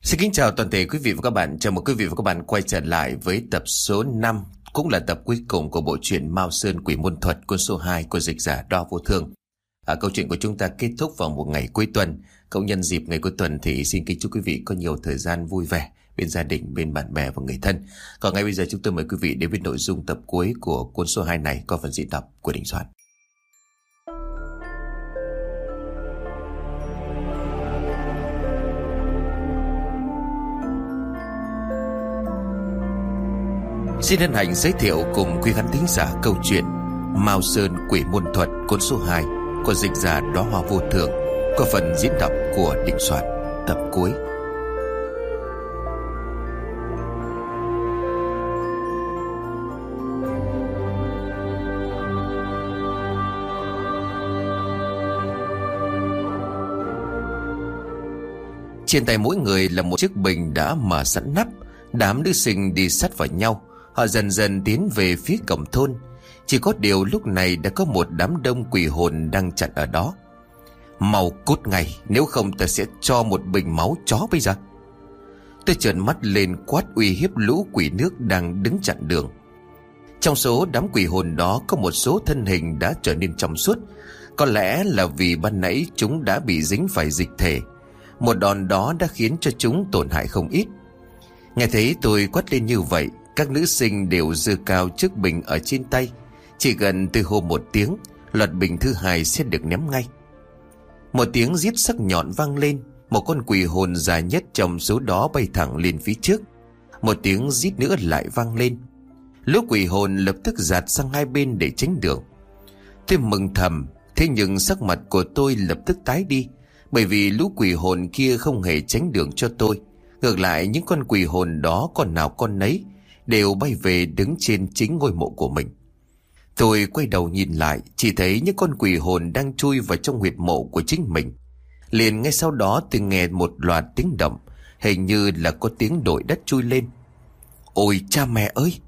Xin kính chào toàn thể quý vị và các bạn. Chào mừng quý vị và các bạn quay trở lại với tập số 5, cũng là tập cuối cùng của bộ truyện Mao Sơn Quỷ Môn Thuật, cuốn số 2 của dịch giả Đo Vô Thương. Câu chuyện của chúng ta kết thúc vào một ngày cuối tuần. Cũng nhân dịp ngày cuối tuần thì xin kính chúc quý vị có nhiều thời gian vui vẻ bên gia đình, bên bạn bè và người thân. Còn ngay bây giờ chúng tôi mời quý vị đến với nội dung tập cuối của cuốn số 2 này qua phần diễn đọc của Đình Soạn. Xin hân hạnh giới thiệu cùng quý khán thính giả câu chuyện Mao Sơn Quỷ Môn Thuật, cuốn số 2 của dịch giả Đóa Hoa Vô Thường, qua phần diễn đọc của Đình Soạn, tập cuối. Trên tay mỗi người là một chiếc bình đã mở sẵn nắp. Đám nữ sinh đi sát vào nhau. Họ dần dần tiến về phía cổng thôn. Chỉ có điều lúc này đã có một đám đông quỷ hồn đang chặn ở đó. Mau cút ngay, nếu không ta sẽ cho một bình máu chó bây giờ. Tôi trợn mắt lên quát uy hiếp lũ quỷ nước đang đứng chặn đường. Trong số đám quỷ hồn đó có một số thân hình đã trở nên trong suốt. Có lẽ là vì ban nãy chúng đã bị dính phải dịch thể. Một đòn đó đã khiến cho chúng tổn hại không ít. Nghe thấy tôi quát lên như vậy, các nữ sinh đều giơ cao chiếc bình ở trên tay. Chỉ gần tôi hô một tiếng, loạt bình thứ hai sẽ được ném ngay. Một tiếng rít sắc nhọn vang lên. Một con quỷ hồn già nhất trong số đó bay thẳng lên phía trước. Một tiếng rít nữa lại vang lên. Lũ quỷ hồn lập tức dạt sang hai bên để tránh đường. Tôi mừng thầm, thế nhưng sắc mặt của tôi lập tức tái đi, bởi vì lũ quỷ hồn kia không hề tránh đường cho tôi. Ngược lại, những con quỷ hồn đó con nào con nấy đều bay về đứng trên chính ngôi mộ của mình. Tôi quay đầu nhìn lại, chỉ thấy những con quỷ hồn đang chui vào trong huyệt mộ của chính mình. Liền ngay sau đó tôi nghe một loạt tiếng động, hình như là có tiếng đội đất chui lên. Ôi cha mẹ ơi!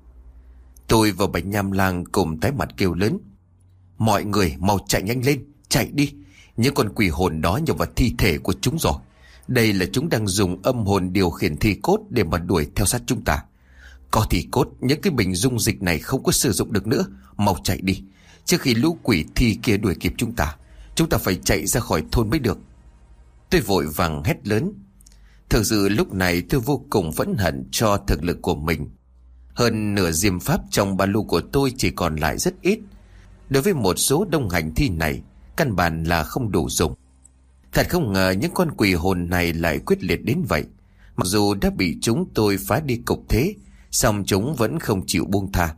Tôi và Bạch Nham Lang cùng tái mặt kêu lớn. Mọi người mau chạy nhanh lên, chạy đi! Những con quỷ hồn đó nhập vào thi thể của chúng rồi. Đây là chúng đang dùng âm hồn điều khiển thi cốt để mà đuổi theo sát chúng ta. Có thi cốt, những cái bình dung dịch này không có sử dụng được nữa. Mau chạy đi, trước khi lũ quỷ thi kia đuổi kịp chúng ta. Chúng ta phải chạy ra khỏi thôn mới được. Tôi vội vàng hét lớn. Thực sự lúc này tôi vô cùng phẫn hận cho thực lực của mình. Hơn nửa diêm pháp trong ba lô của tôi chỉ còn lại rất ít. Đối với một số đông hành thi này, căn bản là không đủ dùng. Thật không ngờ những con quỷ hồn này lại quyết liệt đến vậy. Mặc dù đã bị chúng tôi phá đi cục thế, song chúng vẫn không chịu buông tha.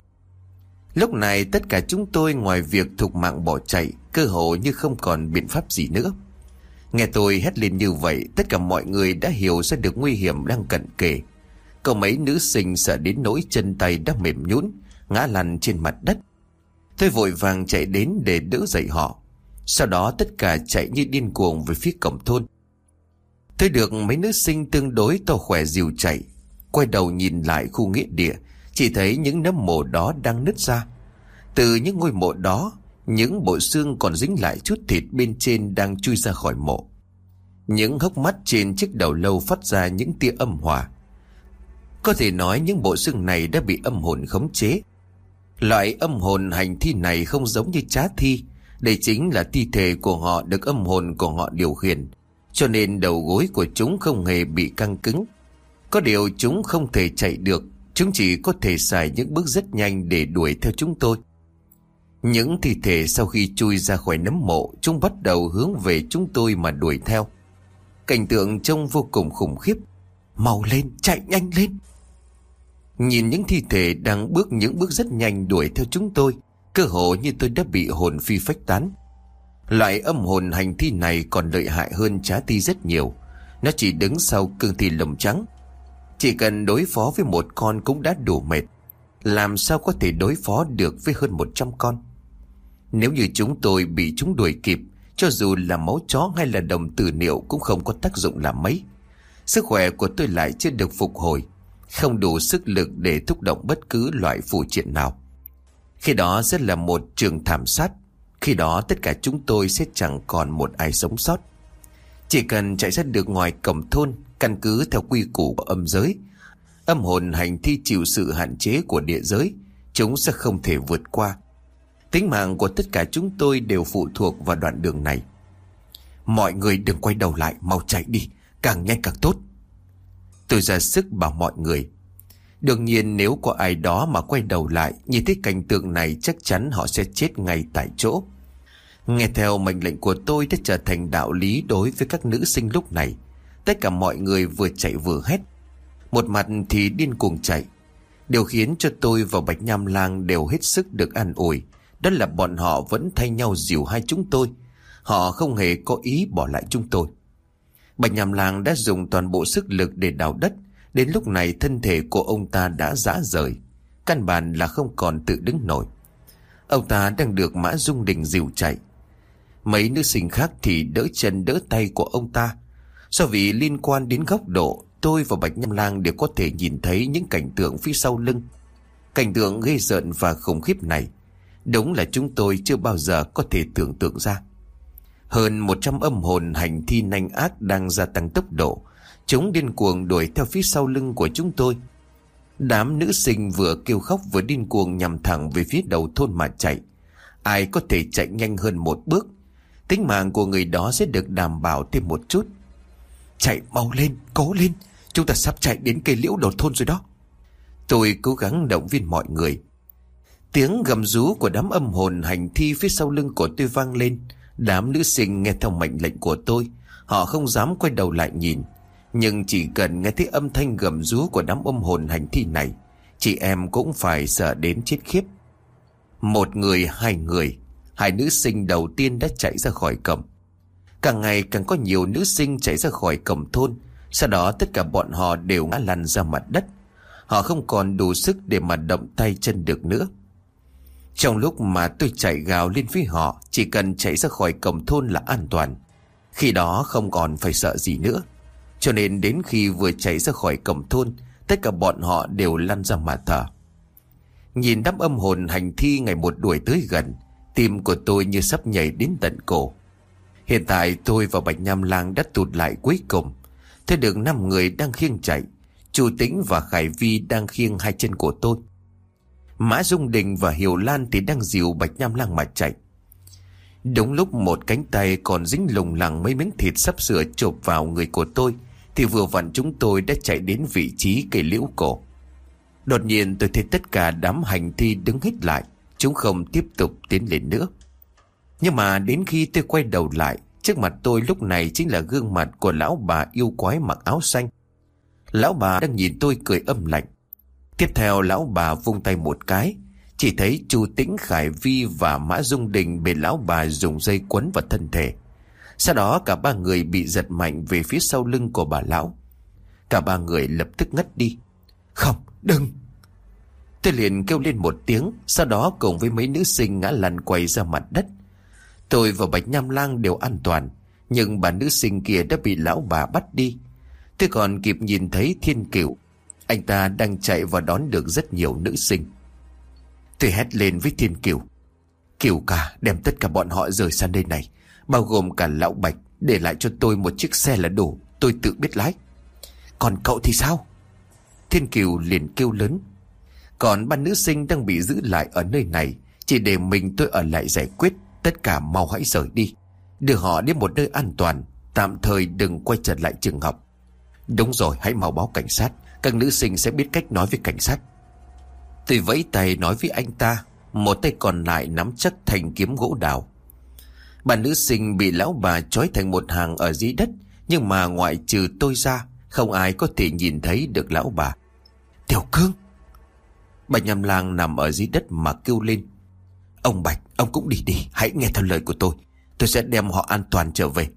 Lúc này tất cả chúng tôi ngoài việc thục mạng bỏ chạy, cơ hồ như không còn biện pháp gì nữa. Nghe tôi hét lên như vậy, tất cả mọi người đã hiểu ra được nguy hiểm đang cận kề. Có mấy nữ sinh sợ đến nỗi chân tay đã mềm nhũn, ngã lăn trên mặt đất. Tôi vội vàng chạy đến để đỡ dậy họ. Sau đó tất cả chạy như điên cuồng về phía cổng thôn. Tôi được mấy nữ sinh tương đối to khỏe dìu chạy. Quay đầu nhìn lại khu nghĩa địa, chỉ thấy những nấm mộ đó đang nứt ra. Từ những ngôi mộ đó, những bộ xương còn dính lại chút thịt bên trên đang chui ra khỏi mộ. Những hốc mắt trên chiếc đầu lâu phát ra những tia âm hỏa. Có thể nói những bộ xương này đã bị âm hồn khống chế. Loại âm hồn hành thi này không giống như trá thi. Đây chính là thi thể của họ được âm hồn của họ điều khiển, cho nên đầu gối của chúng không hề bị căng cứng. Có điều chúng không thể chạy được, chúng chỉ có thể xài những bước rất nhanh để đuổi theo chúng tôi. Những thi thể sau khi chui ra khỏi nấm mộ, chúng bắt đầu hướng về chúng tôi mà đuổi theo. Cảnh tượng trông vô cùng khủng khiếp. Mau lên, chạy nhanh lên! Nhìn những thi thể đang bước những bước rất nhanh đuổi theo chúng tôi, cơ hồ như tôi đã bị hồn phi phách tán. Loại âm hồn hành thi này còn lợi hại hơn trá thi rất nhiều. Nó chỉ đứng sau cương thi lồng trắng. Chỉ cần đối phó với một con cũng đã đủ mệt, làm sao có thể đối phó được với hơn 100 con. Nếu như chúng tôi bị chúng đuổi kịp, cho dù là máu chó hay là đồng tử niệu cũng không có tác dụng làm mấy. Sức khỏe của tôi lại chưa được phục hồi, không đủ sức lực để thúc động bất cứ loại phù triện nào. Khi đó sẽ là một trường thảm sát. Khi đó tất cả chúng tôi sẽ chẳng còn một ai sống sót. Chỉ cần chạy ra được ngoài cổng thôn, Căn cứ theo quy củ của âm giới, âm hồn hành thi chịu sự hạn chế của địa giới, chúng sẽ không thể vượt qua. Tính mạng của tất cả chúng tôi đều phụ thuộc vào đoạn đường này. Mọi người đừng quay đầu lại, mau chạy đi, càng nhanh càng tốt. Tôi ra sức bảo mọi người. Đương nhiên nếu có ai đó mà quay đầu lại nhìn thấy cảnh tượng này, chắc chắn họ sẽ chết ngay tại chỗ. Nghe theo mệnh lệnh của tôi đã trở thành đạo lý đối với các nữ sinh lúc này. Tất cả mọi người vừa chạy vừa hét, một mặt thì điên cuồng chạy. Điều khiến cho tôi và Bạch Nham Lang đều hết sức được an ủi, đó là bọn họ vẫn thay nhau dìu hai chúng tôi. Họ không hề có ý bỏ lại chúng tôi. Bạch Nham Lang đã dùng toàn bộ sức lực để đào đất. Đến lúc này thân thể của ông ta đã rã rời, căn bản là không còn tự đứng nổi. Ông ta đang được Mã Dung Đình dìu chạy. Mấy nữ sinh khác thì đỡ chân đỡ tay của ông ta. Do vì liên quan đến góc độ, tôi và Bạch Nham Lang đều có thể nhìn thấy những cảnh tượng phía sau lưng. Cảnh tượng ghê rợn và khủng khiếp này đúng là chúng tôi chưa bao giờ có thể tưởng tượng ra. Hơn 100 âm hồn hành thi nanh ác đang gia tăng tốc độ. Chúng điên cuồng đuổi theo phía sau lưng của chúng tôi. Đám nữ sinh vừa kêu khóc vừa điên cuồng nhằm thẳng về phía đầu thôn mà chạy. Ai có thể chạy nhanh hơn một bước, tính mạng của người đó sẽ được đảm bảo thêm một chút. Chạy mau lên, cố lên, chúng ta sắp chạy đến cây liễu đầu thôn rồi đó. Tôi cố gắng động viên mọi người. Tiếng gầm rú của đám âm hồn hành thi phía sau lưng của tôi vang lên. Đám nữ sinh nghe theo mệnh lệnh của tôi, họ không dám quay đầu lại nhìn. Nhưng chỉ cần nghe thấy âm thanh gầm rú của đám âm hồn hành thi này, chị em cũng phải sợ đến chết khiếp. Một người, hai người, hai nữ sinh đầu tiên đã chạy ra khỏi cổng. Càng ngày càng có nhiều nữ sinh chạy ra khỏi cổng thôn. Sau đó tất cả bọn họ đều ngã lăn ra mặt đất. Họ không còn đủ sức để mà động tay chân được nữa. Trong lúc mà tôi chạy gào lên phía họ, chỉ cần chạy ra khỏi cổng thôn là an toàn. Khi đó không còn phải sợ gì nữa. Cho nên đến khi vừa chạy ra khỏi cổng thôn, tất cả bọn họ đều lăn ra mà thở. Nhìn đám âm hồn hành thi ngày một đuổi tới gần, tim của tôi như sắp nhảy đến tận cổ. Hiện tại tôi và Bạch Nham Lang đã tụt lại cuối cùng. Thấy được 5 người đang khiêng chạy. Chu Tĩnh và Khải Vi đang khiêng hai chân của tôi. Mã Dung Đình và Hiểu Lan thì đang dìu Bạch Nham Lang mà chạy. Đúng lúc một cánh tay còn dính lủng lẳng mấy miếng thịt sắp sửa chộp vào người của tôi, thì vừa vặn chúng tôi đã chạy đến vị trí cây liễu cổ. Đột nhiên tôi thấy tất cả đám hành thi đứng hít lại. Chúng không tiếp tục tiến lên nữa. Nhưng mà đến khi tôi quay đầu lại, trước mặt tôi lúc này chính là gương mặt của lão bà yêu quái mặc áo xanh. Lão bà đang nhìn tôi cười âm lạnh. Tiếp theo lão bà vung tay một cái, chỉ thấy Chu Tĩnh, Khải Vi và Mã Dung Đình bị lão bà dùng dây quấn vào thân thể. Sau đó cả ba người bị giật mạnh về phía sau lưng của bà lão. Cả ba người lập tức ngất đi. Không, đừng! Tôi liền kêu lên một tiếng, sau đó cùng với mấy nữ sinh ngã lăn quay ra mặt đất. Tôi và Bạch Nham Lang đều an toàn, nhưng bà nữ sinh kia đã bị lão bà bắt đi. Tôi còn kịp nhìn thấy Thiên Cửu, anh ta đang chạy và đón được rất nhiều nữ sinh. Tôi hét lên với Thiên Cửu: Cửu ca, đem tất cả bọn họ rời sang đây này, bao gồm cả lão Bạch, để lại cho tôi một chiếc xe là đủ, tôi tự biết lái. Còn cậu thì sao? Thiên Cửu liền kêu lớn. Còn ba nữ sinh đang bị giữ lại ở nơi này, chỉ để mình tôi ở lại giải quyết. Tất cả mau hãy rời đi, đưa họ đến một nơi an toàn, tạm thời đừng quay trở lại trường học. Đúng rồi, hãy mau báo cảnh sát, các nữ sinh sẽ biết cách nói với cảnh sát. Tôi vẫy tay nói với anh ta, một tay còn lại nắm chắc thanh kiếm gỗ đào. Bà nữ sinh bị lão bà trói thành một hàng ở dưới đất, nhưng mà ngoại trừ tôi ra, không ai có thể nhìn thấy được lão bà. Tiểu Cương! Bạch Nham Lang nằm ở dưới đất mà kêu lên. Ông Bạch, ông cũng đi đi, hãy nghe theo lời của tôi sẽ đem họ an toàn trở về.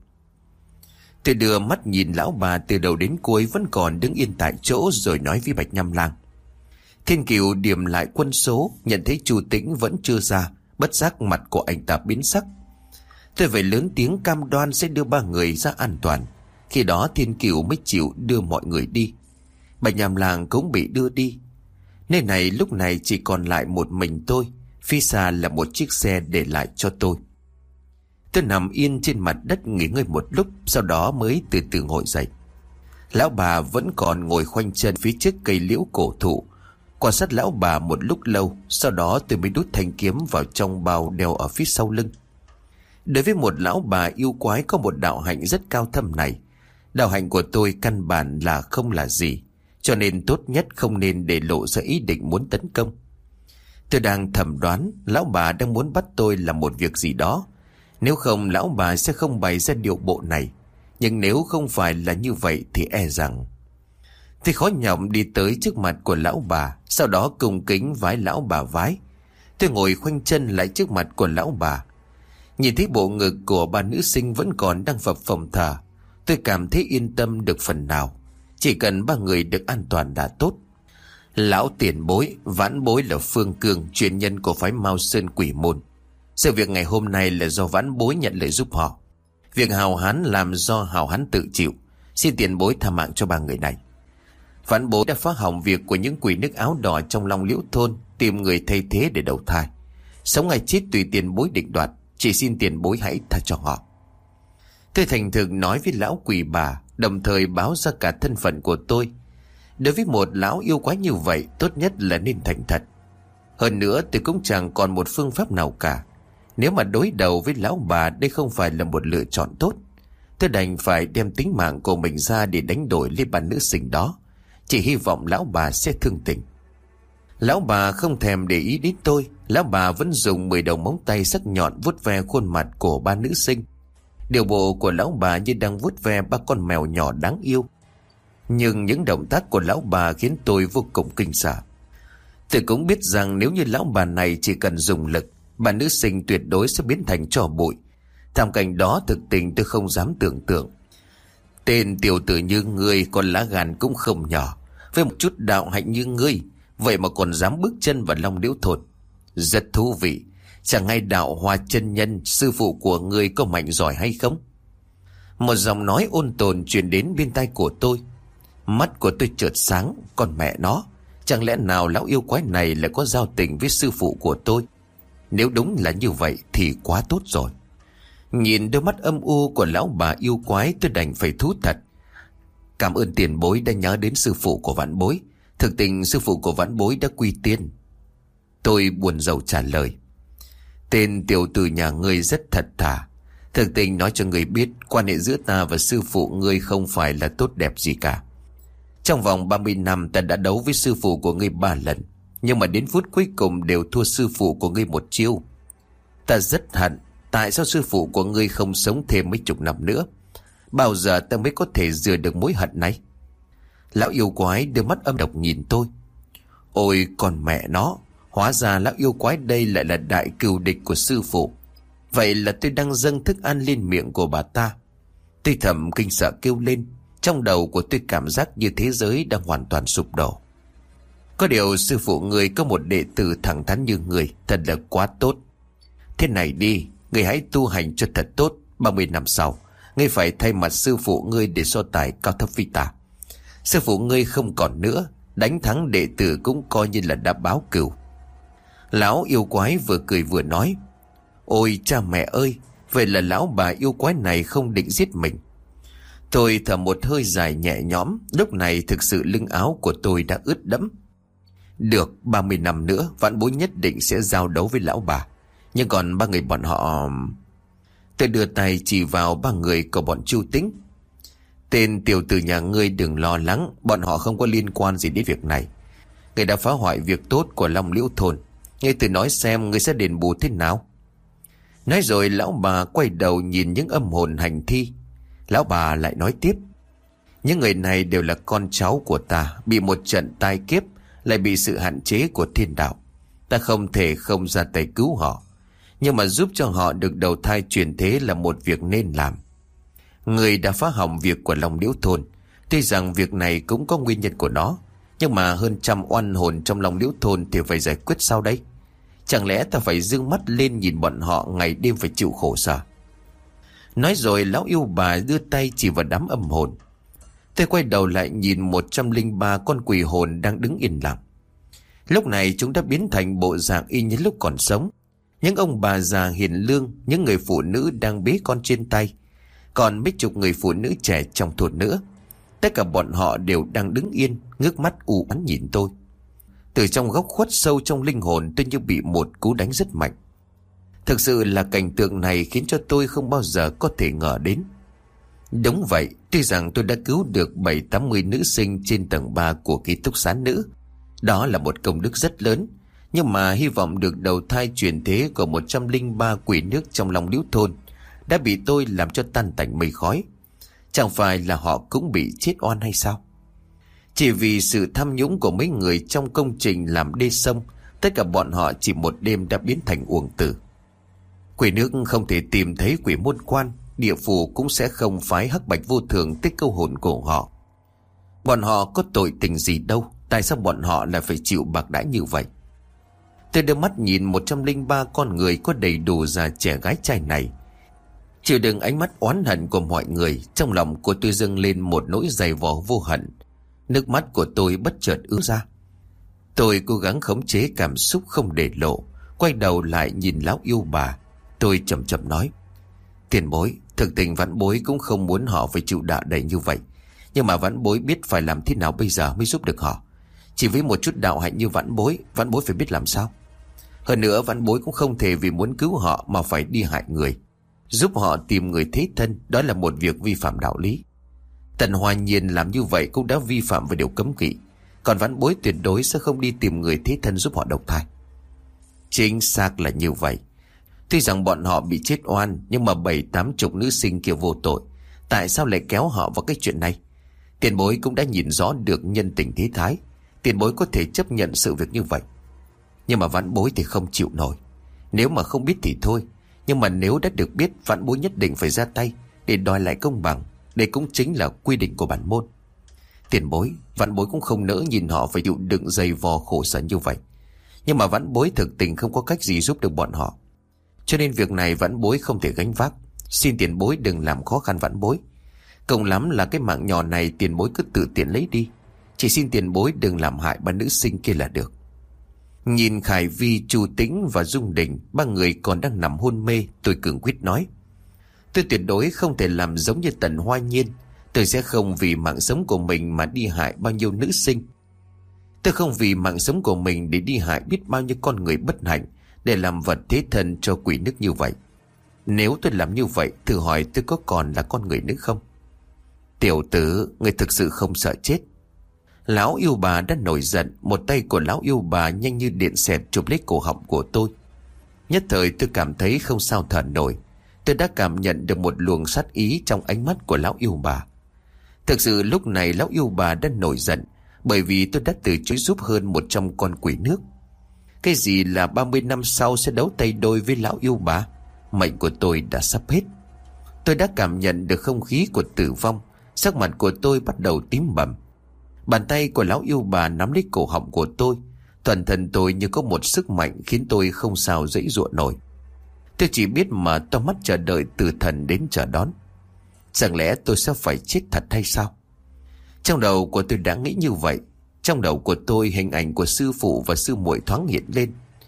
Tôi đưa mắt nhìn lão bà từ đầu đến cuối vẫn còn đứng yên tại chỗ, rồi nói với Bạch Nham Lang. Thiên Cửu điểm lại quân số, nhận thấy Chu Tĩnh vẫn chưa ra, bất giác mặt của anh ta biến sắc. Tôi phải lớn tiếng cam đoan sẽ đưa ba người ra an toàn. Khi đó Thiên Cửu mới chịu đưa mọi người đi. Bạch Nham Lang cũng bị đưa đi. Nơi này lúc này chỉ còn lại một mình tôi, phía xa là một chiếc xe để lại cho tôi. Tôi nằm yên trên mặt đất nghỉ ngơi một lúc, sau đó mới từ từ ngồi dậy. Lão bà vẫn còn ngồi khoanh chân phía trước cây liễu cổ thụ. Quan sát lão bà một lúc lâu, sau đó tôi mới đút thanh kiếm vào trong bao đeo ở phía sau lưng. Đối với một lão bà yêu quái có một đạo hạnh rất cao thâm này, đạo hạnh của tôi căn bản là không là gì, cho nên tốt nhất không nên để lộ ra ý định muốn tấn công. Tôi đang thầm đoán lão bà đang muốn bắt tôi làm một việc gì đó. Nếu không lão bà sẽ không bày ra điệu bộ này. Nhưng nếu không phải là như vậy thì e rằng... Tôi khó nhọc đi tới trước mặt của lão bà, sau đó cung kính vái lão bà vái. Tôi ngồi khoanh chân lại trước mặt của lão bà. Nhìn thấy bộ ngực của bà nữ sinh vẫn còn đang phập phồng thở, tôi cảm thấy yên tâm được phần nào. Chỉ cần ba người được an toàn đã tốt. Lão tiền bối, vãn bối là Phương Cương, truyền nhân của phái Mao Sơn Quỷ Môn. Sự việc ngày hôm nay là do vãn bối nhận lời giúp họ. Việc hào hán làm do hào hán tự chịu. Xin tiền bối tha mạng cho ba người này. Vãn bối đã phá hỏng việc của những quỷ nước áo đỏ trong Long Liễu thôn, tìm người thay thế để đầu thai. Sống hay chết tùy tiền bối định đoạt, chỉ xin tiền bối hãy tha cho họ. Tôi thành thực nói với lão quỷ bà, đồng thời báo ra cả thân phận của tôi. Đối với một lão yêu quái như vậy, tốt nhất là nên thành thật. Hơn nữa tôi cũng chẳng còn một phương pháp nào cả. Nếu mà đối đầu với lão bà, đây không phải là một lựa chọn tốt. Tôi đành phải đem tính mạng của mình ra để đánh đổi lấy bà nữ sinh đó. Chỉ hy vọng lão bà sẽ thương tình. Lão bà không thèm để ý đến tôi. Lão bà vẫn dùng 10 đầu móng tay sắc nhọn vuốt ve khuôn mặt của ba nữ sinh. Điều bộ của lão bà như đang vuốt ve ba con mèo nhỏ đáng yêu. Nhưng những động tác của lão bà khiến tôi vô cùng kinh sợ. Tôi cũng biết rằng nếu như lão bà này chỉ cần dùng lực, bà nữ sinh tuyệt đối sẽ biến thành tro bụi. Thảm cảnh đó thực tình tôi không dám tưởng tượng. Tên tiểu tử như ngươi, con lá gan cũng không nhỏ. Với một chút đạo hạnh như ngươi, vậy mà còn dám bước chân vào Long Liễu thôn. Rất thú vị. Chẳng hay đạo Hoa chân nhân, sư phụ của ngươi có mạnh giỏi hay không? Một giọng nói ôn tồn truyền đến bên tai của tôi. Mắt của tôi chợt sáng. Con mẹ nó, chẳng lẽ nào lão yêu quái này lại có giao tình với sư phụ của tôi? Nếu đúng là như vậy thì quá tốt rồi. Nhìn đôi mắt âm u của lão bà yêu quái, tôi đành phải thú thật. Cảm ơn tiền bối đã nhớ đến sư phụ của vãn bối. Thực tình sư phụ của vãn bối đã quy tiên. Tôi buồn rầu trả lời. Tên tiểu tử nhà ngươi rất thật thà. Thực tình nói cho ngươi biết, quan hệ giữa ta và sư phụ ngươi không phải là tốt đẹp gì cả. Trong vòng 30 năm ta đã đấu với sư phụ của ngươi 3 lần, nhưng mà đến phút cuối cùng đều thua sư phụ của ngươi một chiêu. Ta rất hận, tại sao sư phụ của ngươi không sống thêm mấy chục năm nữa? Bao giờ ta mới có thể rửa được mối hận này? Lão yêu quái đưa mắt âm độc nhìn tôi. Ôi con mẹ nó, hóa ra lão yêu quái đây lại là đại cừu địch của sư phụ. Vậy là tôi đang dâng thức ăn lên miệng của bà ta. Tôi thầm kinh sợ kêu lên. Trong đầu của tôi cảm giác như thế giới đang hoàn toàn sụp đổ. Có điều sư phụ người có một đệ tử thẳng thắn như người, thật là quá tốt. Thế này đi, người hãy tu hành cho thật tốt. 30 năm sau, ngươi phải thay mặt sư phụ ngươi để so tài cao thấp với ta. Sư phụ ngươi không còn nữa, đánh thắng đệ tử cũng coi như là đã báo cừu. Lão yêu quái vừa cười vừa nói. Ôi cha mẹ ơi, vậy là lão bà yêu quái này không định giết mình. Tôi thở một hơi dài nhẹ nhõm. Lúc này thực sự lưng áo của tôi đã ướt đẫm. Được, 30 năm nữa vãn bối nhất định sẽ giao đấu với lão bà. Nhưng còn ba người bọn họ... Tôi đưa tay chỉ vào ba người của bọn Chu Tĩnh. Tên tiểu tử nhà ngươi đừng lo lắng, bọn họ không có liên quan gì đến việc này. Ngươi đã phá hoại việc tốt của Long Liễu thôn. Ngươi tự nói xem ngươi sẽ đền bù thế nào. Nói rồi lão bà quay đầu nhìn những âm hồn hành thi. Lão bà lại nói tiếp. Những người này đều là con cháu của ta, bị một trận tai kiếp, lại bị sự hạn chế của thiên đạo. Ta không thể không ra tay cứu họ, nhưng mà giúp cho họ được đầu thai chuyển thế là một việc nên làm. Người đã phá hỏng việc của Long Liễu thôn. Tuy rằng việc này cũng có nguyên nhân của nó, nhưng mà hơn trăm oan hồn trong Long Liễu thôn thì phải giải quyết sao đấy? Chẳng lẽ ta phải dương mắt lên nhìn bọn họ ngày đêm phải chịu khổ sở? Nói rồi lão yêu bà đưa tay chỉ vào đám âm hồn. Tôi quay đầu lại nhìn 103 con quỷ hồn đang đứng yên lặng. Lúc này chúng đã biến thành bộ dạng y như lúc còn sống. Những ông bà già hiền lương, những người phụ nữ đang bế con trên tay, còn mấy chục người phụ nữ trẻ trong thôn nữa. Tất cả bọn họ đều đang đứng yên, ngước mắt u uất nhìn tôi. Từ trong góc khuất sâu trong linh hồn, tôi như bị một cú đánh rất mạnh. Thực sự là cảnh tượng này khiến cho tôi không bao giờ có thể ngờ đến. Đúng vậy, tuy rằng tôi đã cứu được 70-80 nữ sinh trên tầng 3 của ký túc xá nữ. Đó là một công đức rất lớn. Nhưng mà hy vọng được đầu thai chuyển thế của 103 quỷ nước trong lòng Liễu thôn đã bị tôi làm cho tan tành mây khói. Chẳng phải là họ cũng bị chết oan hay sao? Chỉ vì sự tham nhũng của mấy người trong công trình làm đê sông, tất cả bọn họ chỉ một đêm đã biến thành uổng tử. Quỷ nước không thể tìm thấy quỷ môn quan, địa phủ cũng sẽ không phái hắc bạch vô thường tích câu hồn của họ. Bọn họ có tội tình gì đâu, tại sao bọn họ lại phải chịu bạc đãi như vậy? Tôi đưa mắt nhìn 103 con người có đầy đủ già trẻ gái trai này. Chịu đựng ánh mắt oán hận của mọi người, trong lòng của tôi dâng lên một nỗi dày vò vô hận. Nước mắt của tôi bất chợt ứa ra. Tôi cố gắng khống chế cảm xúc không để lộ, quay đầu lại nhìn lão yêu bà. Tôi chậm chậm nói: Tiền bối, thực tình vãn bối cũng không muốn họ phải chịu đạ đầy như vậy. Nhưng mà vãn bối biết phải làm thế nào bây giờ mới giúp được họ. Chỉ với một chút đạo hạnh như vãn bối phải biết làm sao. Hơn nữa vãn bối cũng không thể vì muốn cứu họ mà phải đi hại người. Giúp họ tìm người thế thân, đó là một việc vi phạm đạo lý. Tần Hoa Nhiên làm như vậy cũng đã vi phạm về điều cấm kỵ. Còn vãn bối tuyệt đối sẽ không đi tìm người thế thân giúp họ độc thai. Chính xác là như vậy. Tuy rằng bọn họ bị chết oan, nhưng mà 70-80 nữ sinh kia vô tội, tại sao lại kéo họ vào cái chuyện này? Tiền bối cũng đã nhìn rõ được nhân tình thế thái, tiền bối có thể chấp nhận sự việc như vậy. Nhưng mà vãn bối thì không chịu nổi. Nếu mà không biết thì thôi, nhưng mà nếu đã được biết, vãn bối nhất định phải ra tay để đòi lại công bằng. Đây cũng chính là quy định của bản môn. Tiền bối, vãn bối cũng không nỡ nhìn họ phải chịu đựng dày vò khổ sở như vậy. Nhưng mà vãn bối thực tình không có cách gì giúp được bọn họ, cho nên việc này vãn bối không thể gánh vác. Xin tiền bối đừng làm khó khăn vãn bối. Cộng lắm là cái mạng nhỏ này tiền bối cứ tự tiện lấy đi. Chỉ xin tiền bối đừng làm hại ba nữ sinh kia là được. Nhìn Khải Vi, Chu Tĩnh và Dung Đình, ba người còn đang nằm hôn mê, tôi cường quyết nói: Tôi tuyệt đối không thể làm giống như Tần Hoa Nhiên. Tôi sẽ không vì mạng sống của mình mà đi hại bao nhiêu nữ sinh. Tôi không vì mạng sống của mình để đi hại biết bao nhiêu con người bất hạnh, để làm vật thế thân cho quỷ nước như vậy. Nếu tôi làm như vậy, thử hỏi tôi có còn là con người nữa không? Tiểu tử, người thực sự không sợ chết. Lão yêu bà đã nổi giận, một tay của lão yêu bà nhanh như điện xẹt chụp lấy cổ họng của tôi. Nhất thời tôi cảm thấy không sao thở nổi. Tôi đã cảm nhận được một luồng sát ý trong ánh mắt của lão yêu bà. Thực sự lúc này lão yêu bà đã nổi giận, bởi vì tôi đã từ chối giúp hơn 100 con quỷ nước. Cái gì là 30 năm sau sẽ đấu tay đôi với lão yêu bà? Mệnh của tôi đã sắp hết. Tôi đã cảm nhận được không khí của tử vong. Sắc mặt của tôi bắt đầu tím bầm. Bàn tay của lão yêu bà nắm lấy cổ họng của tôi. Toàn thân tôi như có một sức mạnh khiến tôi không sao dãy dụa nổi. Tôi chỉ biết mà to mắt chờ đợi tử thần đến chờ đón. Chẳng lẽ tôi sẽ phải chết thật hay sao? Trong đầu của tôi đã nghĩ như vậy. Trong đầu của tôi hình ảnh của sư phụ và sư muội thoáng hiện lên.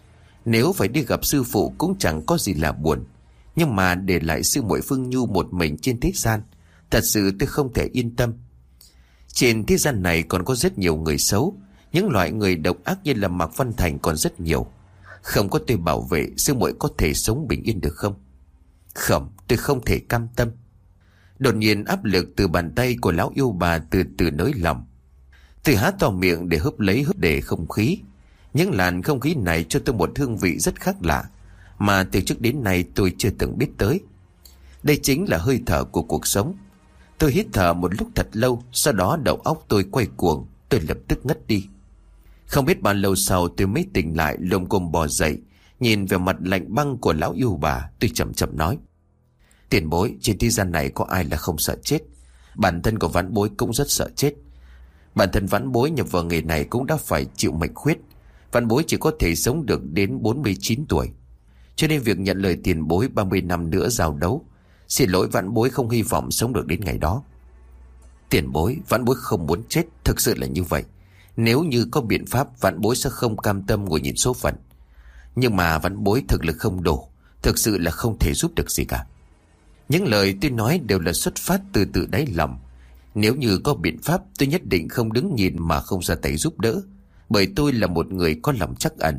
Nếu phải đi gặp sư phụ cũng chẳng có gì là buồn, nhưng mà để lại sư muội Phương Nhu một mình trên thế gian, thật sự tôi không thể yên tâm. Trên thế gian này còn có rất nhiều người xấu, những loại người độc ác như là Mạc Văn Thành còn rất nhiều. Không có tôi bảo vệ, sư muội có thể sống bình yên được không? Không, tôi không thể cam tâm. Đột nhiên áp lực từ bàn tay của lão yêu bà từ từ nới lỏng. Tôi há to miệng để húp để không khí. Những làn không khí này cho tôi một hương vị rất khác lạ, mà từ trước đến nay tôi chưa từng biết tới. Đây chính là hơi thở của cuộc sống. Tôi hít thở một lúc thật lâu, sau đó đầu óc tôi quay cuồng, tôi lập tức ngất đi. Không biết bao lâu sau tôi mới tỉnh lại, lồm cồm bò dậy, nhìn về mặt lạnh băng của lão yêu bà, tôi chậm chậm nói: Tiền bối, trên thế gian này có ai là không sợ chết? Bản thân của vãn bối cũng rất sợ chết. Bản thân vãn bối nhập vào nghề này cũng đã phải chịu mệnh khuyết. Vãn bối chỉ có thể sống được đến 49 tuổi. Cho nên việc nhận lời tiền bối 30 năm nữa giao đấu, xin lỗi vãn bối không hy vọng sống được đến ngày đó. Tiền bối, vãn bối không muốn chết, thực sự là như vậy. Nếu như có biện pháp, vãn bối sẽ không cam tâm ngồi nhìn số phận. Nhưng mà vãn bối thực lực không đủ, thực sự là không thể giúp được gì cả. Những lời tôi nói đều là xuất phát từ đáy lòng. Nếu như có biện pháp, tôi nhất định không đứng nhìn mà không ra tay giúp đỡ, bởi tôi là một người có lòng trắc ẩn.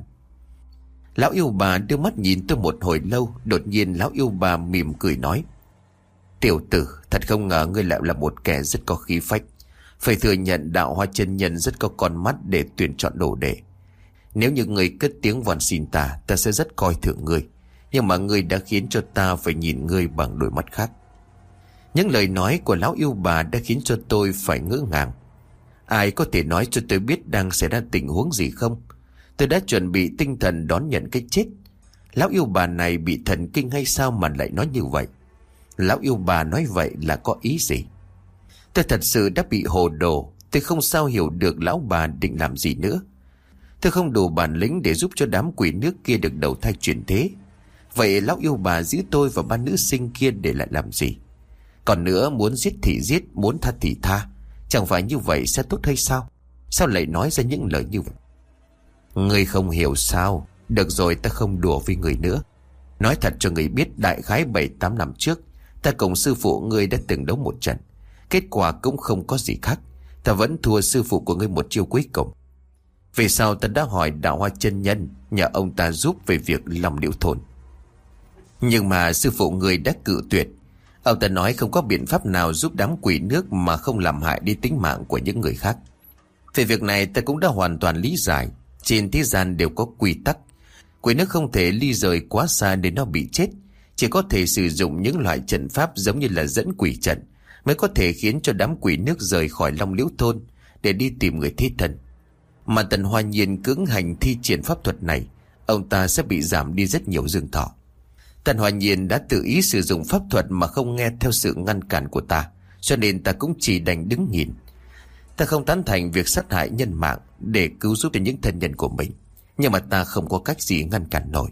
Lão yêu bà đưa mắt nhìn tôi một hồi lâu. Đột nhiên lão yêu bà mỉm cười nói: Tiểu tử, thật không ngờ ngươi lại là một kẻ rất có khí phách. Phải thừa nhận Đạo Hoa chân nhân rất có con mắt để tuyển chọn đồ đệ. Nếu như ngươi cất tiếng van xin ta, ta sẽ rất coi thường ngươi. Nhưng mà ngươi đã khiến cho ta phải nhìn ngươi bằng đôi mắt khác. Những lời nói của lão yêu bà đã khiến cho tôi phải ngỡ ngàng. Ai có thể nói cho tôi biết đang xảy ra tình huống gì không? Tôi đã chuẩn bị tinh thần đón nhận cái chết. Lão yêu bà này bị thần kinh hay sao mà lại nói như vậy? Lão yêu bà nói vậy là có ý gì? Tôi thật sự đã bị hồ đồ. Tôi không sao hiểu được lão bà định làm gì nữa. Tôi không đủ bản lĩnh để giúp cho đám quỷ nước kia được đầu thai chuyển thế. Vậy lão yêu bà giữ tôi và ba nữ sinh kia để lại làm gì? Còn nữa, muốn giết thì giết, muốn tha thì tha. Chẳng phải như vậy sẽ tốt hay sao? Sao lại nói ra những lời như vậy? Ngươi không hiểu sao? Được rồi, ta không đùa với người nữa. Nói thật cho người biết, đại khái 7-8 năm trước, ta cùng sư phụ ngươi đã từng đấu một trận. Kết quả cũng không có gì khác. Ta vẫn thua sư phụ của ngươi một chiêu cuối cùng. Về sau ta đã hỏi Đạo Hoa chân nhân, nhờ ông ta giúp về việc lòng liễu thôn. Nhưng mà sư phụ ngươi đã cự tuyệt. Ông ta nói không có biện pháp nào giúp đám quỷ nước mà không làm hại đi tính mạng của những người khác. Về việc này ta cũng đã hoàn toàn lý giải. Trên thế gian đều có quy tắc. Quỷ nước không thể ly rời quá xa để nó bị chết. Chỉ có thể sử dụng những loại trận pháp giống như là dẫn quỷ trận mới có thể khiến cho đám quỷ nước rời khỏi Long Liễu thôn để đi tìm người thế thân. Mà Tần Hoa Nhiên cưỡng hành thi triển pháp thuật này, ông ta sẽ bị giảm đi rất nhiều dương thọ. Tần Hoa Nhiên đã tự ý sử dụng pháp thuật mà không nghe theo sự ngăn cản của ta, cho nên ta cũng chỉ đành đứng nhìn. Ta không tán thành việc sát hại nhân mạng để cứu giúp cho những thân nhân của mình, nhưng mà ta không có cách gì ngăn cản nổi.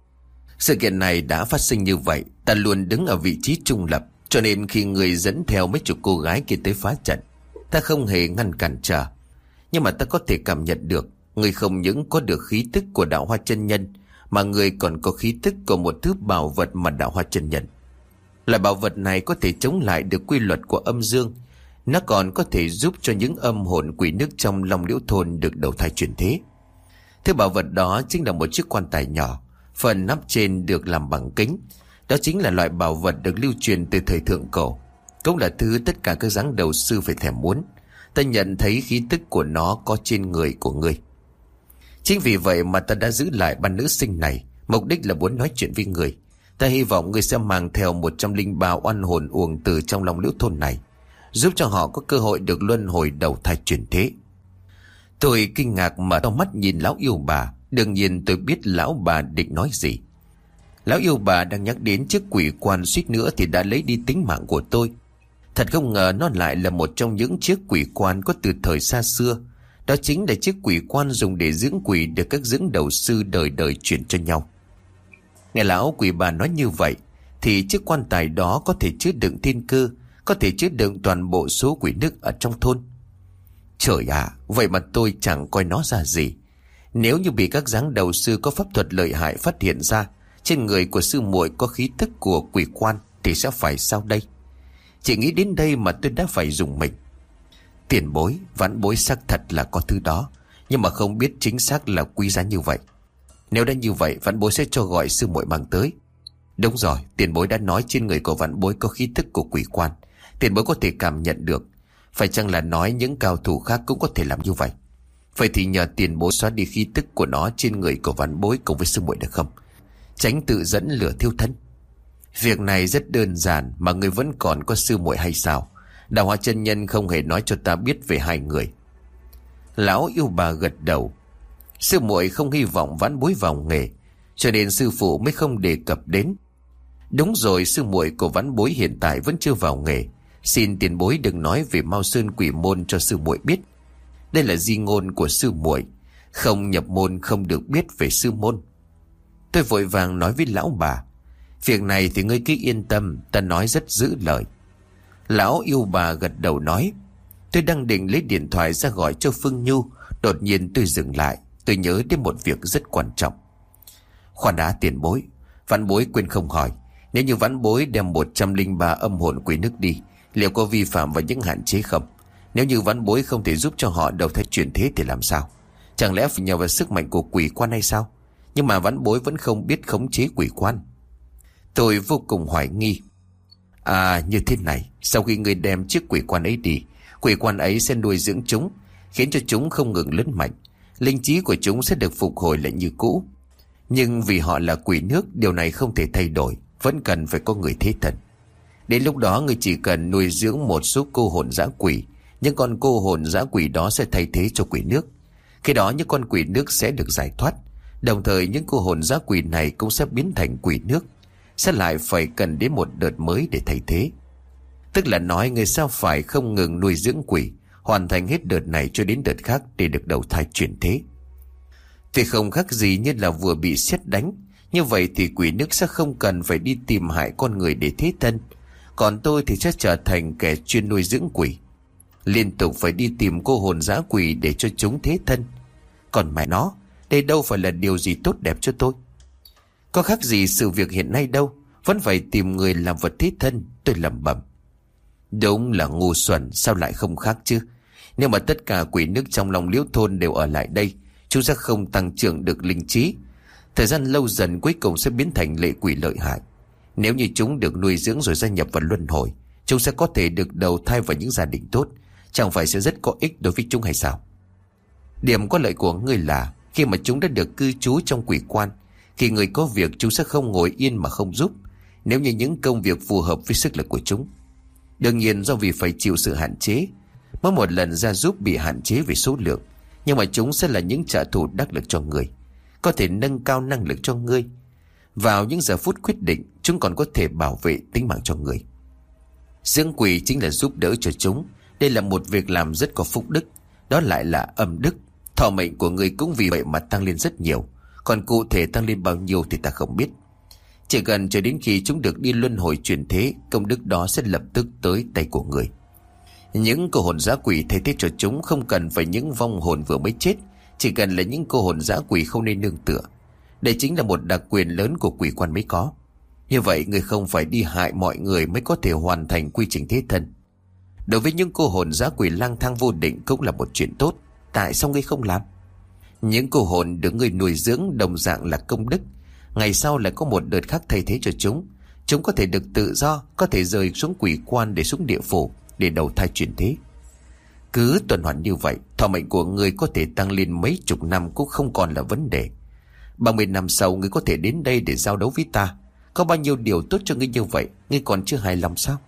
Sự kiện này đã phát sinh như vậy, ta luôn đứng ở vị trí trung lập, cho nên khi người dẫn theo mấy chục cô gái kia tới phá trận, ta không hề ngăn cản trở. Nhưng mà ta có thể cảm nhận được, người không những có được khí tức của Đạo Hoa chân nhân, mà người còn có khí tức của một thứ bảo vật mà Đạo Hoa chân nhân. Loại bảo vật này có thể chống lại được quy luật của âm dương. Nó còn có thể giúp cho những âm hồn quỷ nước trong Long Liễu thôn được đầu thai chuyển thế. Thứ bảo vật đó chính là một chiếc quan tài nhỏ, phần nắp trên được làm bằng kính. Đó chính là loại bảo vật được lưu truyền từ thời thượng cổ, cũng là thứ tất cả các giáng đầu sư phải thèm muốn. Ta nhận thấy khí tức của nó có trên người của ngươi. Chính vì vậy mà ta đã giữ lại ba nữ sinh này, mục đích là muốn nói chuyện với người. Ta hy vọng ngươi sẽ mang theo 103 oan hồn uổng từ trong Long Liễu thôn này, giúp cho họ có cơ hội được luân hồi đầu thai chuyển thế. Tôi kinh ngạc mở to mắt nhìn lão yêu bà. Đương nhiên tôi biết lão bà định nói gì. Lão yêu bà đang nhắc đến chiếc quỷ quan suýt nữa thì đã lấy đi tính mạng của tôi. Thật không ngờ nó lại là một trong những chiếc quỷ quan có từ thời xa xưa. Đó chính là chiếc quỷ quan dùng để dưỡng quỷ được các dưỡng đầu sư đời đời truyền cho nhau. Nghe lão quỷ bà nói như vậy thì chiếc quan tài đó có thể chứa đựng thiên cơ, có thể chứa đựng toàn bộ số quỷ nước ở trong thôn. Trời ạ, vậy mà tôi chẳng coi nó ra gì. Nếu như bị các giáng đầu sư có pháp thuật lợi hại phát hiện ra trên người của sư muội có khí tức của quỷ quan thì sẽ phải sao đây? Chỉ nghĩ đến đây mà tôi đã phải dùng mình. Tiền bối, vãn bối xác thật là có thứ đó, nhưng mà không biết chính xác là quý giá như vậy. Nếu đã như vậy, vãn bối sẽ cho gọi sư muội mang tới. Đúng rồi, tiền bối đã nói trên người của vãn bối có khí tức của quỷ quan. Tiền bối có thể cảm nhận được. Phải chăng là nói những cao thủ khác cũng có thể làm như vậy? Vậy thì nhờ tiền bối xóa đi khí tức của nó trên người của vãn bối cùng với sư muội được không? Tránh tự dẫn lửa thiêu thân. Việc này rất đơn giản mà người vẫn còn có sư muội hay sao? Đạo Hoa chân nhân không hề nói cho ta biết về hai người. Lão yêu bà gật đầu. Sư muội không hy vọng vãn bối vào nghề, cho nên sư phụ mới không đề cập đến. Đúng rồi, sư muội của vãn bối hiện tại vẫn chưa vào nghề. Xin tiền bối đừng nói về Mao Sơn quỷ môn cho sư muội biết. Đây là di ngôn của sư muội, không nhập môn không được biết về sư môn. Tôi vội vàng nói với lão bà, việc này thì ngươi cứ yên tâm, ta nói rất giữ lời. Lão yêu bà gật đầu nói. Tôi đang định lấy điện thoại ra gọi cho Phương Nhu, đột nhiên tôi dừng lại. Tôi nhớ đến một việc rất quan trọng. Khoan đã tiền bối, vãn bối quên không hỏi. Nếu như vãn bối đem 103 âm hồn quỷ nước đi Liệu có vi phạm vào những hạn chế không? Nếu như vãn bối không thể giúp cho họ đầu thai chuyển thế thì làm sao? Chẳng lẽ phải nhờ vào sức mạnh của quỷ quan hay sao? Nhưng mà vãn bối vẫn không biết khống chế quỷ quan. Tôi vô cùng hoài nghi. À, như thế này, sau khi ngươi đem chiếc quỷ quan ấy đi, quỷ quan ấy sẽ nuôi dưỡng chúng, khiến cho chúng không ngừng lớn mạnh. Linh trí của chúng sẽ được phục hồi lại như cũ. Nhưng vì họ là quỷ nước, điều này không thể thay đổi, vẫn cần phải có người thế thần. Đến lúc đó ngươi chỉ cần nuôi dưỡng một số cô hồn dã quỷ, những con cô hồn dã quỷ đó sẽ thay thế cho quỷ nước. Khi đó những con quỷ nước sẽ được giải thoát, đồng thời những cô hồn dã quỷ này cũng sẽ biến thành quỷ nước, sẽ lại phải cần đến một đợt mới để thay thế. Tức là nói người sao phải không ngừng nuôi dưỡng quỷ, hoàn thành hết đợt này cho đến đợt khác để được đầu thai chuyển thế. Thì không khác gì như là vừa bị sét đánh. Như vậy thì quỷ nước sẽ không cần phải đi tìm hại con người để thế thân, còn tôi thì sẽ trở thành kẻ chuyên nuôi dưỡng quỷ, liên tục phải đi tìm cô hồn dã quỷ để cho chúng thế thân. Còn mẹ nó, đây đâu phải là điều gì tốt đẹp cho tôi. Có khác gì sự việc hiện nay đâu, vẫn phải tìm người làm vật thế thân. Tôi lẩm bẩm. Đúng là ngu xuẩn, sao lại không khác chứ? Nếu mà tất cả quỷ nước trong lòng Liễu thôn đều ở lại đây, chúng sẽ không tăng trưởng được linh trí. Thời gian lâu dần cuối cùng sẽ biến thành lệ quỷ lợi hại. Nếu như chúng được nuôi dưỡng rồi gia nhập vào luân hồi, chúng sẽ có thể được đầu thai vào những gia đình tốt, chẳng phải sẽ rất có ích đối với chúng hay sao? Điểm có lợi của ngươi là khi mà chúng đã được cư trú trong quỷ quan, khi người có việc chúng sẽ không ngồi yên mà không giúp, nếu như những công việc phù hợp với sức lực của chúng. Đương nhiên do vì phải chịu sự hạn chế, mỗi một lần ra giúp bị hạn chế về số lượng, nhưng mà chúng sẽ là những trợ thủ đắc lực cho người, có thể nâng cao năng lực cho ngươi. Vào những giờ phút quyết định, chúng còn có thể bảo vệ tính mạng cho người. Dưỡng quỷ chính là giúp đỡ cho chúng. Đây là một việc làm rất có phúc đức, đó lại là âm đức. Thọ mệnh của người cũng vì vậy mà tăng lên rất nhiều, còn cụ thể tăng lên bao nhiêu thì ta không biết. Chỉ cần chờ đến khi chúng được đi luân hồi chuyển thế, công đức đó sẽ lập tức tới tay của người. Những cô hồn dã quỷ thay thế cho chúng không cần phải những vong hồn vừa mới chết, chỉ cần là những cô hồn dã quỷ không nên nương tựa. Đây chính là một đặc quyền lớn của quỷ quan mới có. Như vậy người không phải đi hại mọi người mới có thể hoàn thành quy trình thế thân. Đối với những cô hồn dã quỷ lang thang vô định cũng là một chuyện tốt. Tại sao ngươi không làm? Những cô hồn được ngươi nuôi dưỡng đồng dạng là công đức. Ngày sau lại có một đợt khác thay thế cho chúng. Chúng có thể được tự do, có thể rời xuống quỷ quan để xuống địa phủ, để đầu thai chuyển thế. Cứ tuần hoàn như vậy, thọ mệnh của ngươi có thể tăng lên mấy chục năm cũng không còn là vấn đề. 30 năm sau ngươi có thể đến đây để giao đấu với ta. Có bao nhiêu điều tốt cho ngươi như vậy, ngươi còn chưa hài lòng sao?